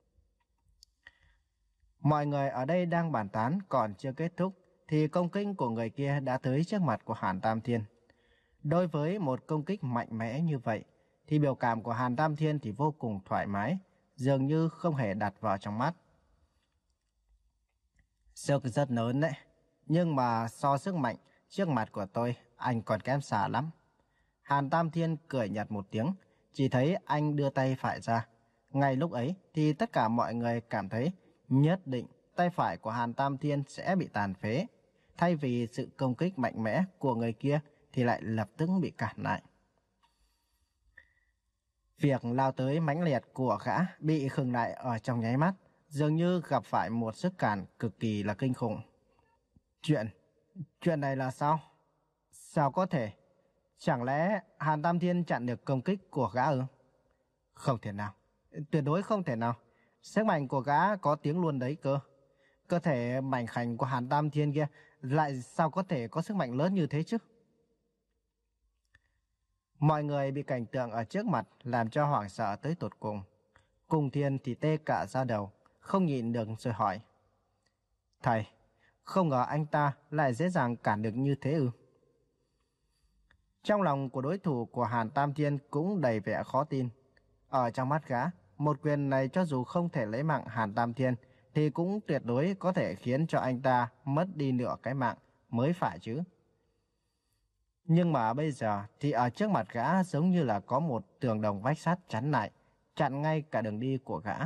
Mọi người ở đây đang bàn tán còn chưa kết thúc, thì công kích của người kia đã tới trước mặt của Hàn Tam Thiên. Đối với một công kích mạnh mẽ như vậy, thì biểu cảm của Hàn Tam Thiên thì vô cùng thoải mái, dường như không hề đặt vào trong mắt. Sức rất lớn đấy, nhưng mà so sức mạnh trước mặt của tôi, anh còn kém xa lắm. Hàn Tam Thiên cười nhạt một tiếng, chỉ thấy anh đưa tay phải ra. Ngay lúc ấy thì tất cả mọi người cảm thấy nhất định tay phải của Hàn Tam Thiên sẽ bị tàn phế. Thay vì sự công kích mạnh mẽ của người kia thì lại lập tức bị cản lại. Việc lao tới mãnh liệt của gã bị khựng lại ở trong nháy mắt, dường như gặp phải một sức cản cực kỳ là kinh khủng. Chuyện, chuyện này là sao? Sao có thể? Chẳng lẽ Hàn Tam Thiên chặn được công kích của gã ư? Không thể nào, tuyệt đối không thể nào. Sức mạnh của gã có tiếng luôn đấy cơ. Cơ thể mảnh khảnh của Hàn Tam Thiên kia lại sao có thể có sức mạnh lớn như thế chứ? Mọi người bị cảnh tượng ở trước mặt làm cho hoảng sợ tới tột cùng. Cùng Thiên thì tê cả da đầu, không nhịn được rồi hỏi. Thầy, không ngờ anh ta lại dễ dàng cản được như thế ư? Trong lòng của đối thủ của Hàn Tam Thiên cũng đầy vẻ khó tin. Ở trong mắt gã, một quyền này cho dù không thể lấy mạng Hàn Tam Thiên thì cũng tuyệt đối có thể khiến cho anh ta mất đi nửa cái mạng mới phải chứ. Nhưng mà bây giờ thì ở trước mặt gã giống như là có một tường đồng vách sắt chắn lại, chặn ngay cả đường đi của gã.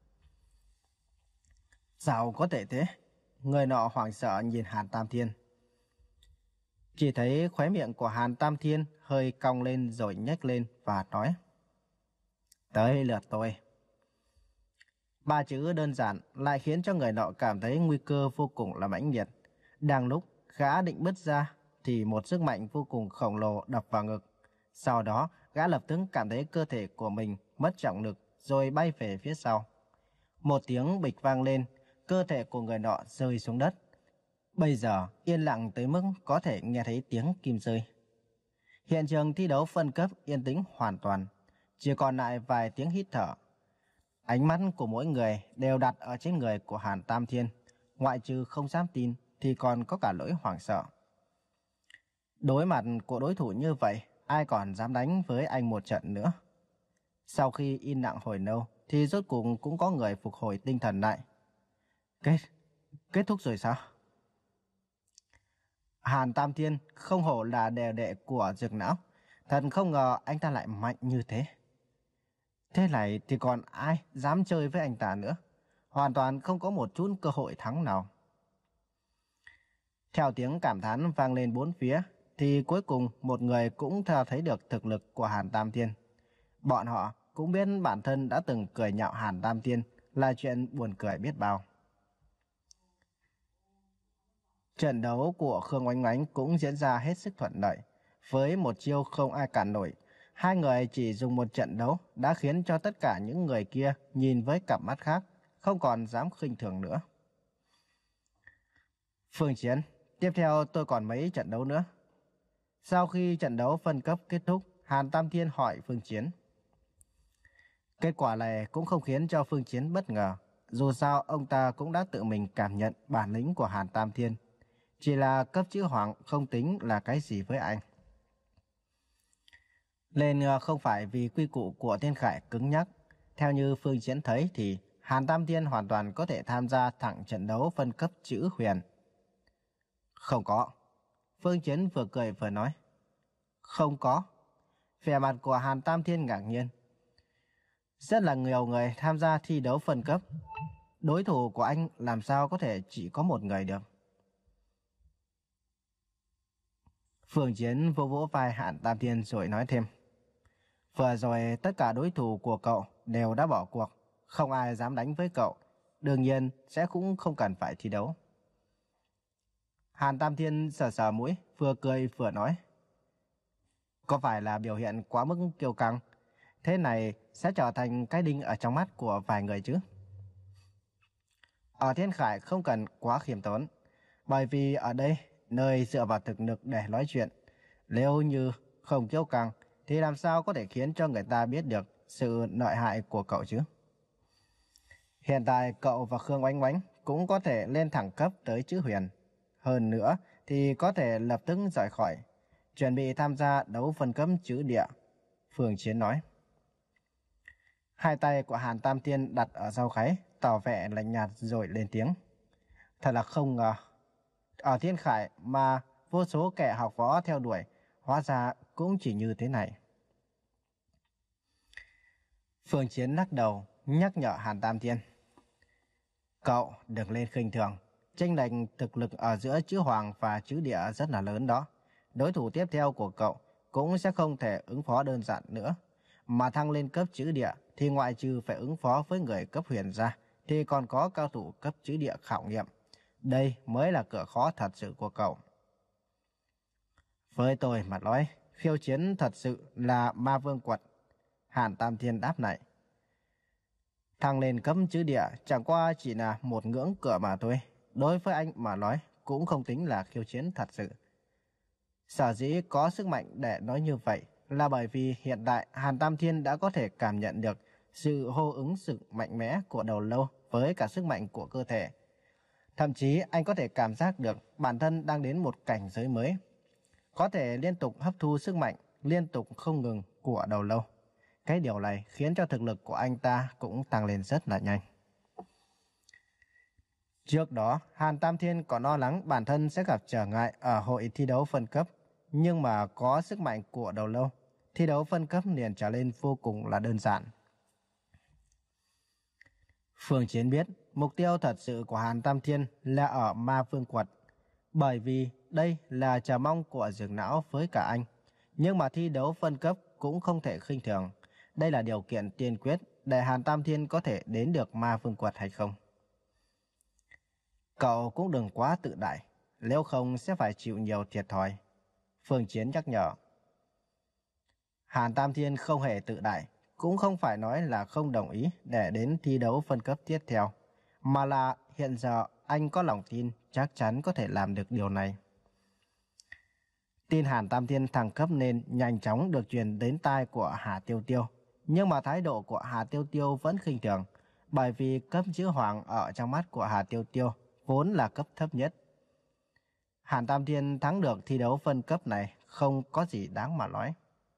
Sao có thể thế? Người nọ hoảng sợ nhìn Hàn Tam Thiên. Chỉ thấy khóe miệng của Hàn Tam Thiên hơi cong lên rồi nhếch lên và nói. Tới lượt tôi. Ba chữ đơn giản lại khiến cho người nọ cảm thấy nguy cơ vô cùng là mãnh liệt. Đang lúc gã định bứt ra thì một sức mạnh vô cùng khổng lồ đập vào ngực. Sau đó gã lập tức cảm thấy cơ thể của mình mất trọng lực rồi bay về phía sau. Một tiếng bịch vang lên, cơ thể của người nọ rơi xuống đất. Bây giờ yên lặng tới mức có thể nghe thấy tiếng kim rơi. Hiện trường thi đấu phân cấp yên tĩnh hoàn toàn, chỉ còn lại vài tiếng hít thở. Ánh mắt của mỗi người đều đặt ở trên người của Hàn Tam Thiên, ngoại trừ không dám tin thì còn có cả nỗi hoảng sợ. Đối mặt của đối thủ như vậy, ai còn dám đánh với anh một trận nữa? Sau khi im lặng hồi lâu thì rốt cuộc cũng có người phục hồi tinh thần lại. Kết, kết thúc rồi sao? Hàn Tam Thiên không hổ là đệ đệ của Dược Não, thật không ngờ anh ta lại mạnh như thế. Thế này thì còn ai dám chơi với anh ta nữa, hoàn toàn không có một chút cơ hội thắng nào. Theo tiếng cảm thán vang lên bốn phía, thì cuối cùng một người cũng theo thấy được thực lực của Hàn Tam Thiên. Bọn họ cũng biết bản thân đã từng cười nhạo Hàn Tam Thiên là chuyện buồn cười biết bao. Trận đấu của Khương Oánh Oánh cũng diễn ra hết sức thuận lợi. Với một chiêu không ai cản nổi, hai người chỉ dùng một trận đấu đã khiến cho tất cả những người kia nhìn với cặp mắt khác, không còn dám khinh thường nữa. Phương Chiến, tiếp theo tôi còn mấy trận đấu nữa. Sau khi trận đấu phân cấp kết thúc, Hàn Tam Thiên hỏi Phương Chiến. Kết quả này cũng không khiến cho Phương Chiến bất ngờ. Dù sao ông ta cũng đã tự mình cảm nhận bản lĩnh của Hàn Tam Thiên. Chỉ là cấp chữ hoàng không tính là cái gì với anh. Nên không phải vì quy củ của Thiên Khải cứng nhắc. Theo như Phương Chiến thấy thì Hàn Tam Thiên hoàn toàn có thể tham gia thẳng trận đấu phân cấp chữ huyền. Không có. Phương Chiến vừa cười vừa nói. Không có. Vẻ mặt của Hàn Tam Thiên ngạc nhiên. Rất là nhiều người tham gia thi đấu phân cấp. Đối thủ của anh làm sao có thể chỉ có một người được. Phương Chiến vỗ vỗ vai Hàn Tam Thiên rồi nói thêm. Vừa rồi tất cả đối thủ của cậu đều đã bỏ cuộc. Không ai dám đánh với cậu. Đương nhiên sẽ cũng không cần phải thi đấu. Hàn Tam Thiên sờ sờ mũi, vừa cười vừa nói. Có phải là biểu hiện quá mức kiêu căng? Thế này sẽ trở thành cái đinh ở trong mắt của vài người chứ? Ở Thiên Khải không cần quá khiêm tốn. Bởi vì ở đây, nơi dựa vào thực lực để nói chuyện. Nếu như không kiêu căng, thì làm sao có thể khiến cho người ta biết được sự lợi hại của cậu chứ? Hiện tại cậu và Khương Oánh Oánh cũng có thể lên thẳng cấp tới chữ huyền. Hơn nữa thì có thể lập tức rời khỏi, chuẩn bị tham gia đấu phân cấp chữ địa. Phương Chiến nói. Hai tay của Hàn Tam Thiên đặt ở sau gáy, tỏ vẻ lạnh nhạt rồi lên tiếng. Thật là không ngờ, ở Thiên Khải mà vô số kẻ học võ theo đuổi, hóa ra cũng chỉ như thế này. Phương Chiến lắc đầu, nhắc nhở Hàn Tam Thiên. Cậu đừng lên khinh thường, chênh lệch thực lực ở giữa chữ hoàng và chữ địa rất là lớn đó. Đối thủ tiếp theo của cậu cũng sẽ không thể ứng phó đơn giản nữa. Mà thăng lên cấp chữ địa thì ngoại trừ phải ứng phó với người cấp huyền ra, thì còn có cao thủ cấp chữ địa khảo nghiệm. Đây mới là cửa khó thật sự của cậu. Với tôi mà nói, khiêu chiến thật sự là ma vương quật. Hàn Tam Thiên đáp lại. Thăng lên cấp chữ địa chẳng qua chỉ là một ngưỡng cửa mà thôi. Đối với anh mà nói cũng không tính là khiêu chiến thật sự. Sở dĩ có sức mạnh để nói như vậy là bởi vì hiện tại Hàn Tam Thiên đã có thể cảm nhận được sự hô ứng sự mạnh mẽ của đầu lâu với cả sức mạnh của cơ thể. Thậm chí anh có thể cảm giác được bản thân đang đến một cảnh giới mới. Có thể liên tục hấp thu sức mạnh, liên tục không ngừng của đầu lâu. Cái điều này khiến cho thực lực của anh ta cũng tăng lên rất là nhanh. Trước đó, Hàn Tam Thiên còn lo lắng bản thân sẽ gặp trở ngại ở hội thi đấu phân cấp. Nhưng mà có sức mạnh của đầu lâu, thi đấu phân cấp liền trở lên vô cùng là đơn giản. Phương Chiến biết mục tiêu thật sự của Hàn Tam Thiên là ở ma vương quật. Bởi vì đây là chờ mong của Dược Não với cả anh. Nhưng mà thi đấu phân cấp cũng không thể khinh thường. Đây là điều kiện tiên quyết để Hàn Tam Thiên có thể đến được ma vương quật hay không. Cậu cũng đừng quá tự đại, nếu không sẽ phải chịu nhiều thiệt thòi. Phương Chiến nhắc nhở. Hàn Tam Thiên không hề tự đại, cũng không phải nói là không đồng ý để đến thi đấu phân cấp tiếp theo, mà là hiện giờ anh có lòng tin chắc chắn có thể làm được điều này. Tin Hàn Tam Thiên thăng cấp nên nhanh chóng được truyền đến tai của Hà Tiêu Tiêu, nhưng mà thái độ của Hà Tiêu Tiêu vẫn khinh thường, bởi vì cấp chữ hoàng ở trong mắt của Hà Tiêu Tiêu vốn là cấp thấp nhất. Hàn Tam Thiên thắng được thi đấu phân cấp này không có gì đáng mà nói.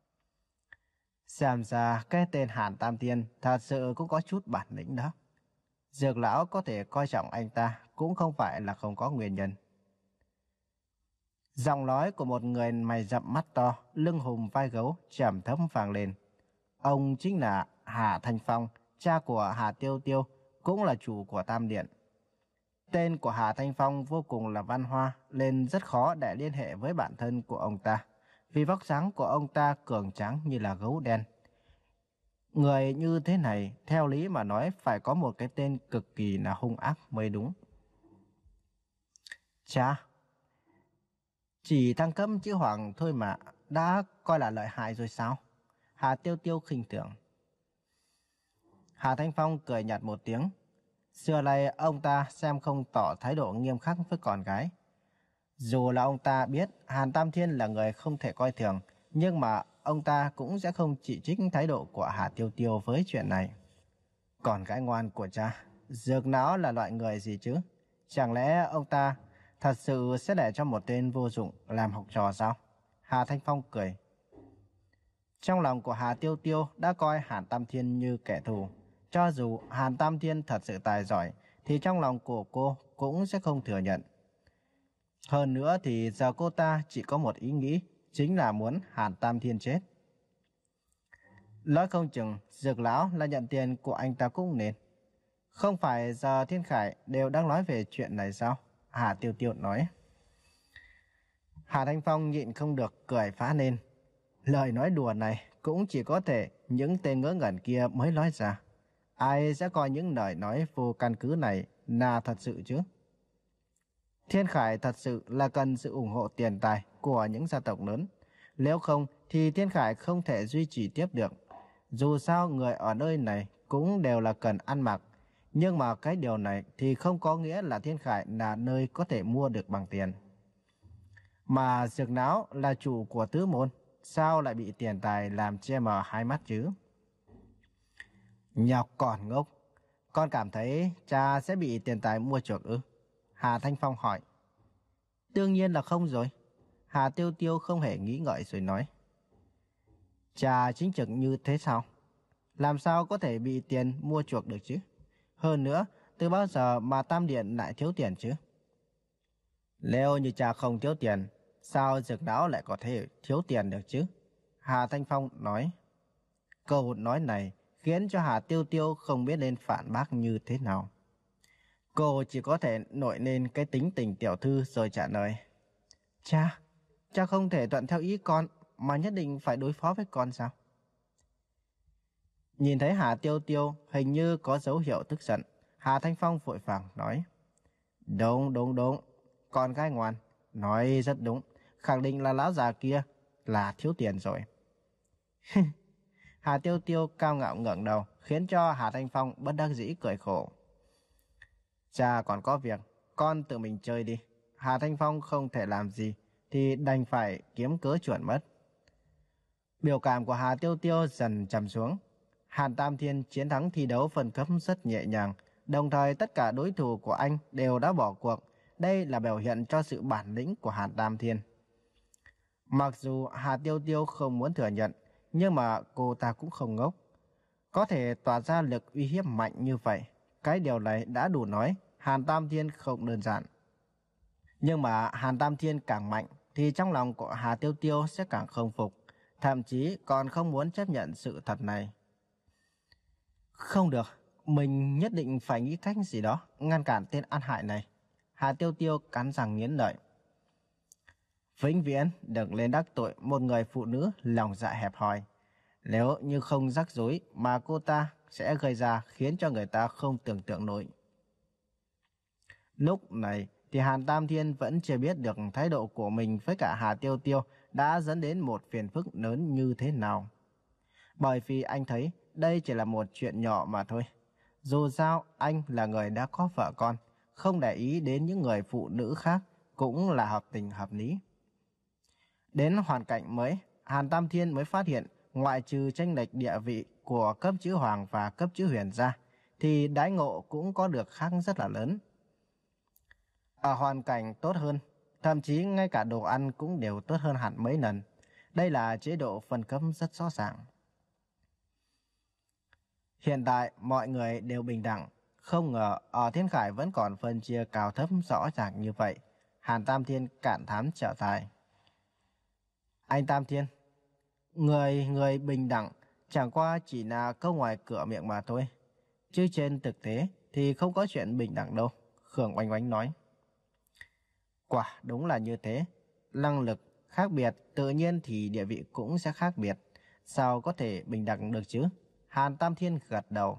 Xem ra cái tên Hàn Tam Thiên thật sự cũng có chút bản lĩnh đó. Dược lão có thể coi trọng anh ta cũng không phải là không có nguyên nhân. Giọng nói của một người mày rậm mắt to, lưng hùm vai gấu trầm thấp vang lên. Ông chính là Hà Thanh Phong, cha của Hà Tiêu Tiêu, cũng là chủ của Tam Điện. Tên của Hà Thanh Phong vô cùng là văn hoa, nên rất khó để liên hệ với bản thân của ông ta, vì vóc dáng của ông ta cường tráng như là gấu đen. Người như thế này, theo lý mà nói phải có một cái tên cực kỳ là hung ác mới đúng. Cha, Chỉ thăng cấp chữ hoàng thôi mà đã coi là lợi hại rồi sao? Hà Tiêu Tiêu khinh thường. Hà Thanh Phong cười nhạt một tiếng. Xưa nay ông ta xem không tỏ thái độ nghiêm khắc với con gái. Dù là ông ta biết Hàn Tam Thiên là người không thể coi thường, nhưng mà ông ta cũng sẽ không chỉ trích thái độ của Hà Tiêu Tiêu với chuyện này. Con gái ngoan của cha, Dược Não là loại người gì chứ? Chẳng lẽ ông ta thật sự sẽ để cho một tên vô dụng làm học trò sao? Hà Thanh Phong cười. Trong lòng của Hà Tiêu Tiêu đã coi Hàn Tam Thiên như kẻ thù. Cho dù Hàn Tam Thiên thật sự tài giỏi, thì trong lòng của cô cũng sẽ không thừa nhận. Hơn nữa thì giờ cô ta chỉ có một ý nghĩ, chính là muốn Hàn Tam Thiên chết. Nói không chừng Dược Lão là nhận tiền của anh ta cũng nên. Không phải giờ Thiên Khải đều đang nói về chuyện này sao? Hà Tiêu Tiêu nói. Hà Thanh Phong nhịn không được cười phá lên. Lời nói đùa này cũng chỉ có thể những tên ngớ ngẩn kia mới nói ra. Ai sẽ coi những lời nói vô căn cứ này là thật sự chứ? Thiên Khải thật sự là cần sự ủng hộ tiền tài của những gia tộc lớn. Nếu không thì Thiên Khải không thể duy trì tiếp được. Dù sao người ở nơi này cũng đều là cần ăn mặc. Nhưng mà cái điều này thì không có nghĩa là Thiên Khải là nơi có thể mua được bằng tiền. Mà Dược Não là chủ của tứ môn, sao lại bị tiền tài làm che mờ hai mắt chứ? Nhọc còn ngốc, con cảm thấy cha sẽ bị tiền tài mua chuộc ư? Hà Thanh Phong hỏi. Đương nhiên là không rồi. Hà Tiêu Tiêu không hề nghĩ ngợi rồi nói. Cha chính trực như thế sao? Làm sao có thể bị tiền mua chuộc được chứ? Hơn nữa, từ bao giờ mà Tam Điện lại thiếu tiền chứ? Nếu như cha không thiếu tiền, sao Dược Não lại có thể thiếu tiền được chứ? Hà Thanh Phong nói. Câu nói này khiến cho Hà Tiêu Tiêu không biết nên phản bác như thế nào. Cô chỉ có thể nổi lên cái tính tình tiểu thư rồi trả lời. Cha, cha không thể thuận theo ý con mà nhất định phải đối phó với con sao? Nhìn thấy Hà Tiêu Tiêu hình như có dấu hiệu tức giận, Hà Thanh Phong vội vàng nói. Đúng, đúng, đúng, con gái ngoan, nói rất đúng, khẳng định là lão già kia là thiếu tiền rồi. Hà Tiêu Tiêu cao ngạo ngẩng đầu, khiến cho Hà Thanh Phong bất đắc dĩ cười khổ. Cha còn có việc, con tự mình chơi đi. Hà Thanh Phong không thể làm gì, thì đành phải kiếm cớ chuẩn mất. Biểu cảm của Hà Tiêu Tiêu dần trầm xuống. Hàn Tam Thiên chiến thắng thi đấu phân cấp rất nhẹ nhàng, đồng thời tất cả đối thủ của anh đều đã bỏ cuộc. Đây là biểu hiện cho sự bản lĩnh của Hàn Tam Thiên. Mặc dù Hà Tiêu Tiêu không muốn thừa nhận, nhưng mà cô ta cũng không ngốc. Có thể tỏa ra lực uy hiếp mạnh như vậy, cái điều này đã đủ nói Hàn Tam Thiên không đơn giản. Nhưng mà Hàn Tam Thiên càng mạnh thì trong lòng của Hà Tiêu Tiêu sẽ càng không phục, thậm chí còn không muốn chấp nhận sự thật này. Không được, mình nhất định phải nghĩ cách gì đó ngăn cản tên ăn hại này. Hà Tiêu Tiêu cắn răng nghiến lợi. Vĩnh viễn đừng lên đắc tội một người phụ nữ lòng dạ hẹp hòi. Nếu như không rắc rối mà cô ta sẽ gây ra khiến cho người ta không tưởng tượng nổi. Lúc này thì Hàn Tam Thiên vẫn chưa biết được thái độ của mình với cả Hà Tiêu Tiêu đã dẫn đến một phiền phức lớn như thế nào. Bởi vì anh thấy đây chỉ là một chuyện nhỏ mà thôi. Dù sao anh là người đã có vợ con, không để ý đến những người phụ nữ khác cũng là hợp tình hợp lý. Đến hoàn cảnh mới, Hàn Tam Thiên mới phát hiện ngoại trừ chênh lệch địa vị của cấp chữ Hoàng và cấp chữ Huyền ra, thì đãi ngộ cũng có được khác rất là lớn. Ở hoàn cảnh tốt hơn, thậm chí ngay cả đồ ăn cũng đều tốt hơn hẳn mấy lần. Đây là chế độ phân cấp rất rõ ràng. Hiện tại mọi người đều bình đẳng, không ngờ ở Thiên Khải vẫn còn phân chia cao thấp rõ ràng như vậy. Hàn Tam Thiên cảm thán trở tài. Anh Tam Thiên, người người bình đẳng chẳng qua chỉ là câu ngoài cửa miệng mà thôi, chứ trên thực tế thì không có chuyện bình đẳng đâu, Khương Oanh Oanh nói. Quả đúng là như thế, năng lực khác biệt tự nhiên thì địa vị cũng sẽ khác biệt, sao có thể bình đẳng được chứ? Hàn Tam Thiên gật đầu.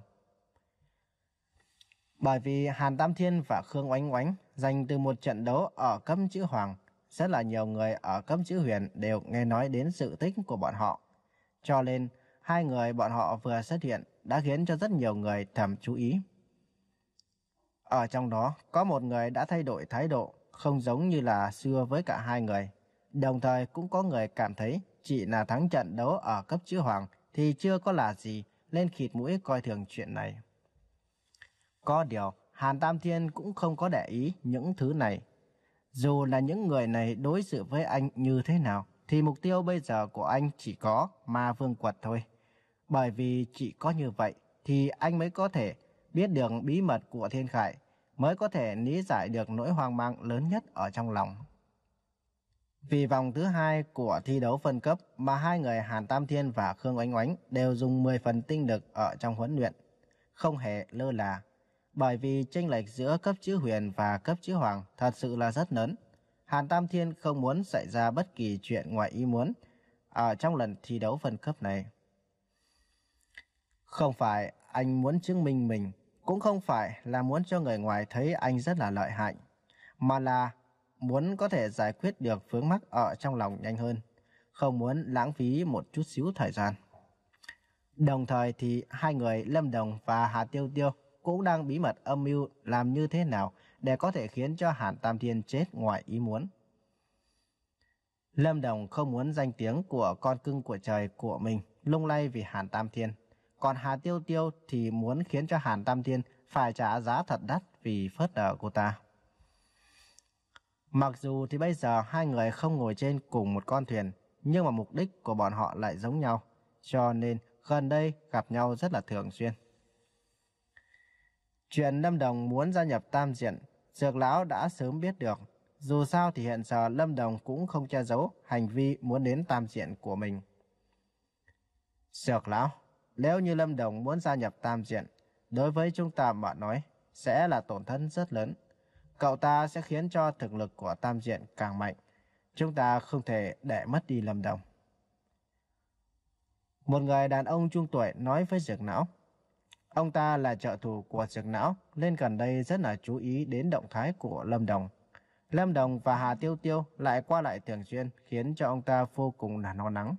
Bởi vì Hàn Tam Thiên và Khương Oanh Oanh giành từ một trận đấu ở cấp chữ Hoàng, rất là nhiều người ở cấp chữ huyền đều nghe nói đến sự tích của bọn họ. Cho nên, hai người bọn họ vừa xuất hiện đã khiến cho rất nhiều người thầm chú ý. Ở trong đó, có một người đã thay đổi thái độ, không giống như là xưa với cả hai người. Đồng thời cũng có người cảm thấy chỉ là thắng trận đấu ở cấp chữ hoàng thì chưa có là gì, lên khịt mũi coi thường chuyện này. Có điều, Hàn Tam Thiên cũng không có để ý những thứ này. Dù là những người này đối xử với anh như thế nào, thì mục tiêu bây giờ của anh chỉ có Ma Vương Quật thôi. Bởi vì chỉ có như vậy, thì anh mới có thể biết được bí mật của Thiên Khải, mới có thể lý giải được nỗi hoang mang lớn nhất ở trong lòng. Vì vòng thứ hai của thi đấu phân cấp mà hai người Hàn Tam Thiên và Khương Oánh Oánh đều dùng mười phần tinh lực ở trong huấn luyện, không hề lơ là. Bởi vì chênh lệch giữa cấp chữ huyền và cấp chữ hoàng thật sự là rất lớn. Hàn Tam Thiên không muốn xảy ra bất kỳ chuyện ngoài ý muốn ở trong lần thi đấu phân cấp này. Không phải anh muốn chứng minh mình, cũng không phải là muốn cho người ngoài thấy anh rất là lợi hại, mà là muốn có thể giải quyết được vướng mắc ở trong lòng nhanh hơn, không muốn lãng phí một chút xíu thời gian. Đồng thời thì hai người Lâm Đồng và Hà Tiêu Tiêu cũng đang bí mật âm mưu làm như thế nào để có thể khiến cho Hàn Tam Thiên chết ngoài ý muốn. Lâm Đồng không muốn danh tiếng của con cưng của trời của mình lung lay vì Hàn Tam Thiên, còn Hà Tiêu Tiêu thì muốn khiến cho Hàn Tam Thiên phải trả giá thật đắt vì phớt lờ cô ta. Mặc dù thì bây giờ hai người không ngồi trên cùng một con thuyền, nhưng mà mục đích của bọn họ lại giống nhau, cho nên gần đây gặp nhau rất là thường xuyên. Chuyện Lâm Đồng muốn gia nhập Tam Diện, Dược Lão đã sớm biết được. Dù sao thì hiện giờ Lâm Đồng cũng không che giấu hành vi muốn đến Tam Diện của mình. Dược Lão, nếu như Lâm Đồng muốn gia nhập Tam Diện, đối với chúng ta mà nói, sẽ là tổn thất rất lớn. Cậu ta sẽ khiến cho thực lực của Tam Diện càng mạnh. Chúng ta không thể để mất đi Lâm Đồng. Một người đàn ông trung tuổi nói với Dược Lão. Ông ta là trợ thủ của Dược Lão, nên gần đây rất là chú ý đến động thái của Lâm Đồng. Lâm Đồng và Hà Tiêu Tiêu lại qua lại thường xuyên, khiến cho ông ta vô cùng là lo lắng.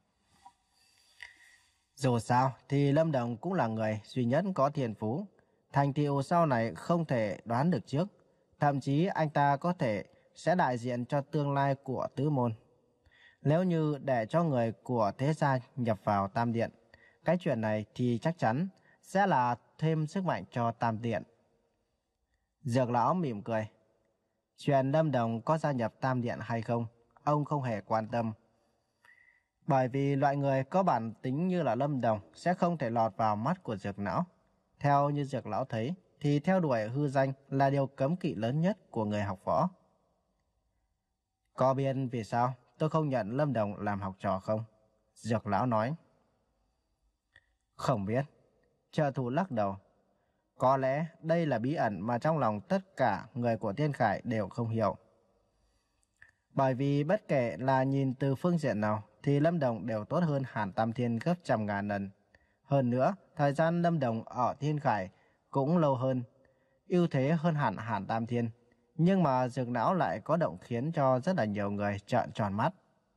Dù sao thì Lâm Đồng cũng là người duy nhất có thiên phú. Thành tựu sau này không thể đoán được trước. Thậm chí anh ta có thể sẽ đại diện cho tương lai của tứ môn. Nếu như để cho người của thế gia nhập vào Tam Điện, cái chuyện này thì chắc chắn sẽ là thêm sức mạnh cho Tam Điện. Dược Lão mỉm cười. Chuyện Lâm Đồng có gia nhập Tam Điện hay không, ông không hề quan tâm. Bởi vì loại người có bản tính như là Lâm Đồng sẽ không thể lọt vào mắt của Dược Lão. Theo như Dược Lão thấy, thì theo đuổi hư danh là điều cấm kỵ lớn nhất của người học võ. Có biết vì sao tôi không nhận Lâm Đồng làm học trò không? Dược Lão nói. Không biết. Trợ thủ lắc đầu. Có lẽ đây là bí ẩn mà trong lòng tất cả người của Thiên Khải đều không hiểu. Bởi vì bất kể là nhìn từ phương diện nào thì Lâm Đồng đều tốt hơn Hàn Tam Thiên gấp trăm ngàn lần. Hơn nữa, thời gian Lâm Đồng ở Thiên Khải cũng lâu hơn, ưu thế hơn hẳn Hàn Tam Thiên. Nhưng mà Dược Lão lại có động khiến cho rất là nhiều người trợn tròn mắt.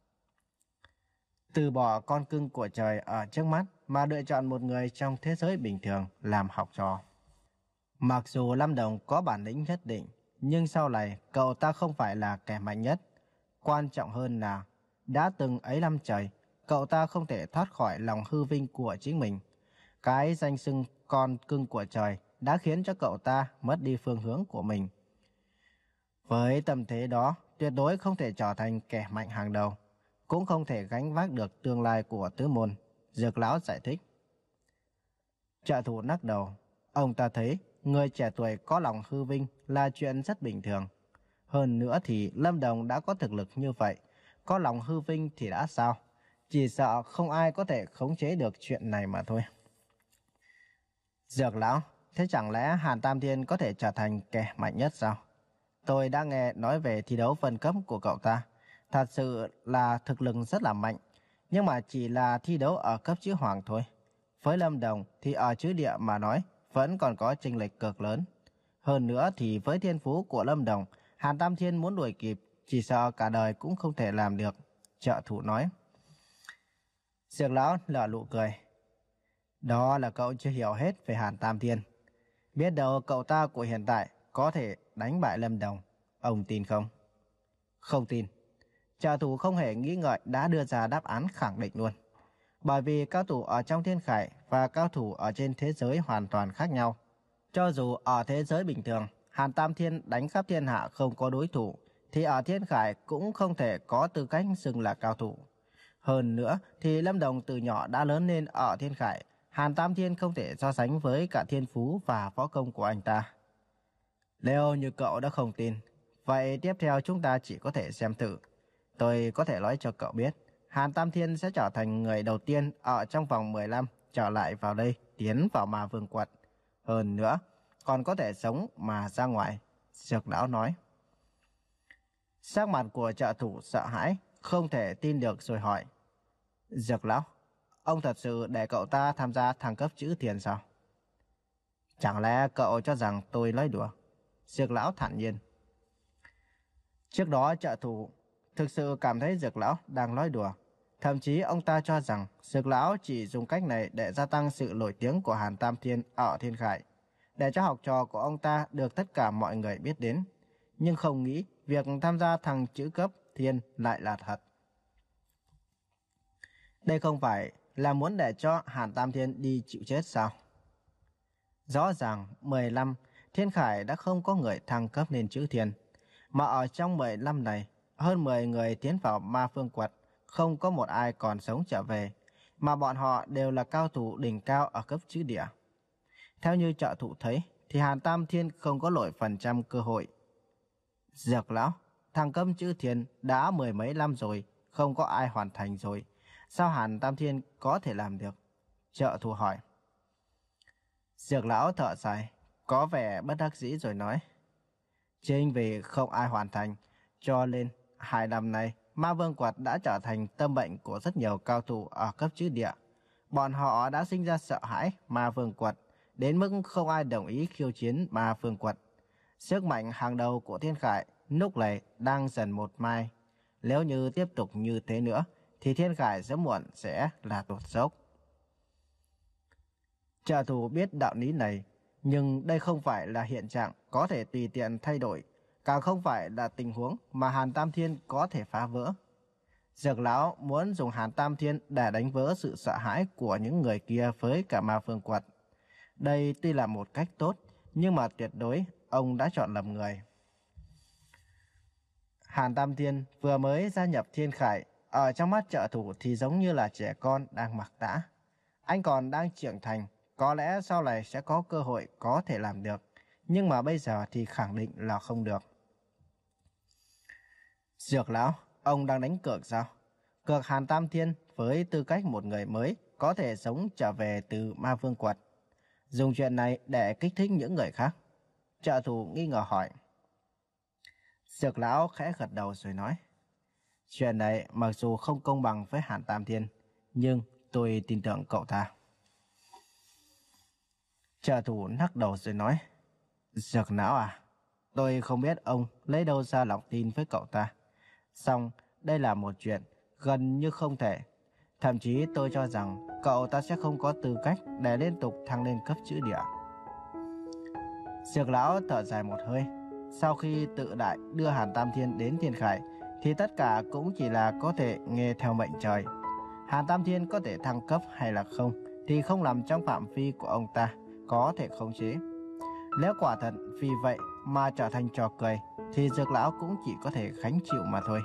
Từ bỏ con cưng của trời ở trước mắt mà lựa chọn một người trong thế giới bình thường làm học trò. Mặc dù Lâm Đồng có bản lĩnh nhất định, nhưng sau này cậu ta không phải là kẻ mạnh nhất. Quan trọng hơn là, đã từng ấy năm trời, cậu ta không thể thoát khỏi lòng hư vinh của chính mình. Cái danh xưng con cưng của trời đã khiến cho cậu ta mất đi phương hướng của mình. Với tâm thế đó, tuyệt đối không thể trở thành kẻ mạnh hàng đầu, cũng không thể gánh vác được tương lai của tứ môn. Dược Lão giải thích. Trợ thủ lắc đầu. Ông ta thấy người trẻ tuổi có lòng hư vinh là chuyện rất bình thường. Hơn nữa thì Lâm Đồng đã có thực lực như vậy, có lòng hư vinh thì đã sao? Chỉ sợ không ai có thể khống chế được chuyện này mà thôi. Dược Lão, thế chẳng lẽ Hàn Tam Thiên có thể trở thành kẻ mạnh nhất sao? Tôi đã nghe nói về thi đấu phân cấp của cậu ta. Thật sự là thực lực rất là mạnh, nhưng mà chỉ là thi đấu ở cấp chữ hoàng thôi. Với Lâm Đồng thì ở chữ địa mà nói vẫn còn có chênh lệch cực lớn. Hơn nữa thì với thiên phú của Lâm Đồng, Hàn Tam Thiên muốn đuổi kịp chỉ sợ cả đời cũng không thể làm được, trợ thủ nói. Dược lão nở nụ cười. Đó là cậu chưa hiểu hết về Hàn Tam Thiên. Biết đâu cậu ta của hiện tại có thể đánh bại Lâm Đồng. Ông tin không? Không tin. Trợ thủ không hề nghĩ ngợi đã đưa ra đáp án khẳng định luôn. Bởi vì cao thủ ở trong thiên khải và cao thủ ở trên thế giới hoàn toàn khác nhau. Cho dù ở thế giới bình thường, Hàn Tam Thiên đánh khắp thiên hạ không có đối thủ, thì ở thiên khải cũng không thể có tư cách xưng là cao thủ. Hơn nữa thì Lâm Đồng từ nhỏ đã lớn lên ở thiên khải, Hàn Tam Thiên không thể so sánh với cả thiên phú và võ công của anh ta. Nếu như cậu đã không tin, vậy tiếp theo chúng ta chỉ có thể xem thử. Tôi có thể nói cho cậu biết, Hàn Tam Thiên sẽ trở thành người đầu tiên ở trong vòng mười năm trở lại vào đây tiến vào Ma Vương quật. Hơn nữa, còn có thể sống mà ra ngoài, Dược lão nói. Sắc mặt của trợ thủ sợ hãi, không thể tin được rồi hỏi. Dược lão, ông thật sự để cậu ta tham gia thăng cấp chữ thiền sao? Chẳng lẽ cậu cho rằng tôi nói đùa? Dược lão thản nhiên. Trước đó trợ thủ thực sự cảm thấy Dược lão đang nói đùa. Thậm chí ông ta cho rằng Dược lão chỉ dùng cách này để gia tăng sự nổi tiếng của Hàn Tam Thiên ở thiên khải, để cho học trò của ông ta được tất cả mọi người biết đến. Nhưng không nghĩ việc tham gia thăng chữ cấp thiên lại là thật. Đây không phải là muốn để cho Hàn Tam Thiên đi chịu chết sao? Rõ ràng mười năm thiên khải đã không có người thăng cấp lên chữ thiên, mà ở trong mười năm này, hơn mười người tiến vào Ma Vương quật, không có một ai còn sống trở về, mà bọn họ đều là cao thủ đỉnh cao ở cấp chữ địa. Theo như trợ thủ thấy, thì Hàn Tam Thiên không có nổi phần trăm cơ hội. Dược lão, thăng cấp chữ thiên đã mười mấy năm rồi, không có ai hoàn thành rồi. Sao Hàn Tam Thiên có thể làm được? Trợ thủ hỏi. Dược lão thở dài, có vẻ bất đắc dĩ rồi nói. Chính vì không ai hoàn thành, cho nên hai năm nay Ma Vương quật đã trở thành tâm bệnh của rất nhiều cao thủ ở cấp chữ địa. Bọn họ đã sinh ra sợ hãi Ma Vương quật, đến mức không ai đồng ý khiêu chiến Ma Vương quật. Sức mạnh hàng đầu của thiên khải lúc này đang dần một mai. Nếu như tiếp tục như thế nữa, thì thiên khải sớm muộn sẽ là tụt dốc. Trợ thủ biết đạo lý này, nhưng đây không phải là hiện trạng có thể tùy tiện thay đổi, càng không phải là tình huống mà Hàn Tam Thiên có thể phá vỡ. Dược lão muốn dùng Hàn Tam Thiên để đánh vỡ sự sợ hãi của những người kia với cả Ma Vương quật. Đây tuy là một cách tốt, nhưng mà tuyệt đối ông đã chọn lầm người. Hàn Tam Thiên vừa mới gia nhập thiên khải, ở trong mắt trợ thủ thì giống như là trẻ con đang mặc tã. Anh còn đang trưởng thành, có lẽ sau này sẽ có cơ hội có thể làm được, nhưng mà bây giờ thì khẳng định là không được. Dược lão, ông đang đánh cược sao? Cược Hàn Tam Thiên với tư cách một người mới có thể sống trở về từ Ma Vương quật, dùng chuyện này để kích thích những người khác. Trợ thủ nghi ngờ hỏi. Dược lão khẽ gật đầu rồi nói. Chuyện này mặc dù không công bằng với Hàn Tam Thiên, nhưng tôi tin tưởng cậu ta. Trợ thủ lắc đầu rồi nói. Dược lão à, tôi không biết ông lấy đâu ra lòng tin với cậu ta. Song đây là một chuyện gần như không thể. Thậm chí tôi cho rằng cậu ta sẽ không có tư cách để liên tục thăng lên cấp chữ địa. Dược lão thở dài một hơi. Sau khi tự đại đưa Hàn Tam Thiên đến thiên khải, thì tất cả cũng chỉ là có thể nghe theo mệnh trời. Hàn Tam Thiên có thể thăng cấp hay là không thì không nằm trong phạm vi của ông ta có thể khống chế. Nếu quả thật vì vậy mà trở thành trò cười, thì Dược lão cũng chỉ có thể gánh chịu mà thôi.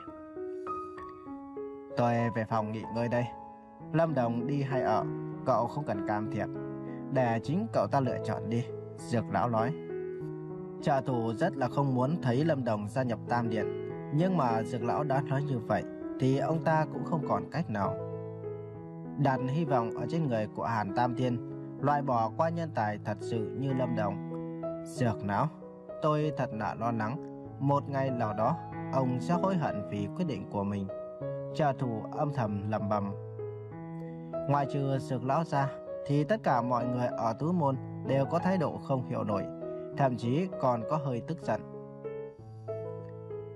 Tôi về phòng nghỉ ngơi đây. Lâm Đồng đi hay ở, cậu không cần can thiệp, để chính cậu ta lựa chọn đi, Dược lão nói. Trợ thủ rất là không muốn thấy Lâm Đồng gia nhập Tam Điện, nhưng mà Dược lão đã nói như vậy thì ông ta cũng không còn cách nào. Đặt hy vọng ở trên người của Hàn Tam Thiên, loại bỏ qua nhân tài thật sự như Lâm Đồng. Dược lão, tôi thật là lo lắng, một ngày nào đó ông sẽ hối hận vì quyết định của mình. Trợ thủ âm thầm lẩm bẩm. Ngoài trừ Dược lão ra, thì tất cả mọi người ở tứ môn đều có thái độ không hiểu nổi, thậm chí còn có hơi tức giận.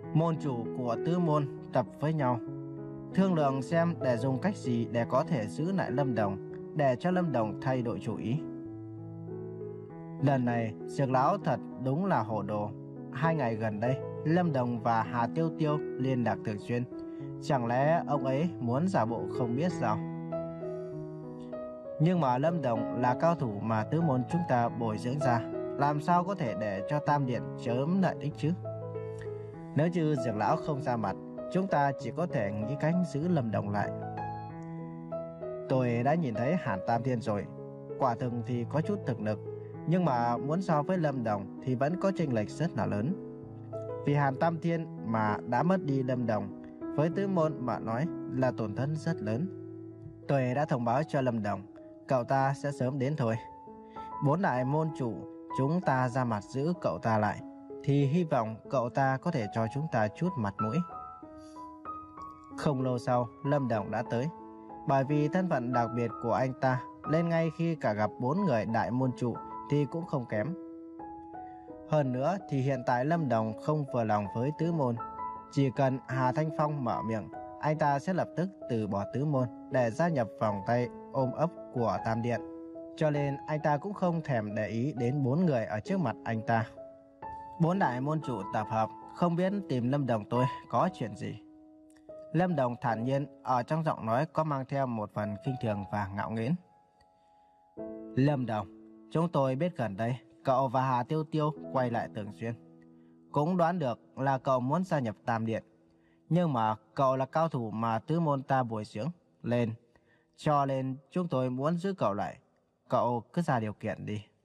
Môn chủ của tứ môn tập với nhau, thương lượng xem để dùng cách gì để có thể giữ lại Lâm Đồng, để cho Lâm Đồng thay đổi chủ ý. Lần này, Dược lão thật đúng là hồ đồ. Hai ngày gần đây, Lâm Đồng và Hà Tiêu Tiêu liên lạc thường xuyên. Chẳng lẽ ông ấy muốn giả bộ không biết sao? Nhưng mà Lâm Đồng là cao thủ mà tứ môn chúng ta bồi dưỡng ra, làm sao có thể để cho Tam Điện chớm lợi ích chứ? Nếu như Dược lão không ra mặt, chúng ta chỉ có thể nghĩ cách giữ Lâm Đồng lại. Tôi đã nhìn thấy Hàn Tam Thiên rồi, quả thực thì có chút thực lực, nhưng mà muốn so với Lâm Đồng thì vẫn có chênh lệch rất là lớn. Vì Hàn Tam Thiên mà đã mất đi Lâm Đồng, với tứ môn mà nói là tổn thất rất lớn. Tôi đã thông báo cho Lâm Đồng, cậu ta sẽ sớm đến thôi. Bốn đại môn chủ chúng ta ra mặt giữ cậu ta lại, thì hy vọng cậu ta có thể cho chúng ta chút mặt mũi. Không lâu sau, Lâm Đồng đã tới. Bởi vì thân phận đặc biệt của anh ta, nên ngay khi cả gặp bốn người đại môn chủ thì cũng không kém. Hơn nữa thì hiện tại Lâm Đồng không vừa lòng với tứ môn. Chỉ cần Hà Thanh Phong mở miệng, anh ta sẽ lập tức từ bỏ tứ môn để gia nhập vòng tay ôm ấp của Tam Điện. Cho nên anh ta cũng không thèm để ý đến bốn người ở trước mặt anh ta. Bốn đại môn chủ tập hợp, không biết tìm Lâm Đồng tôi có chuyện gì. Lâm Đồng thản nhiên, ở trong giọng nói có mang theo một phần khinh thường và ngạo nghễ. Lâm Đồng, chúng tôi biết gần đây cậu và Hà Tiêu Tiêu quay lại thường xuyên. Cũng đoán được là cậu muốn gia nhập Tam Điện. Nhưng mà cậu là cao thủ mà tứ môn ta bồi dưỡng lên, cho nên chúng tôi muốn giữ cậu lại. Cậu cứ ra điều kiện đi.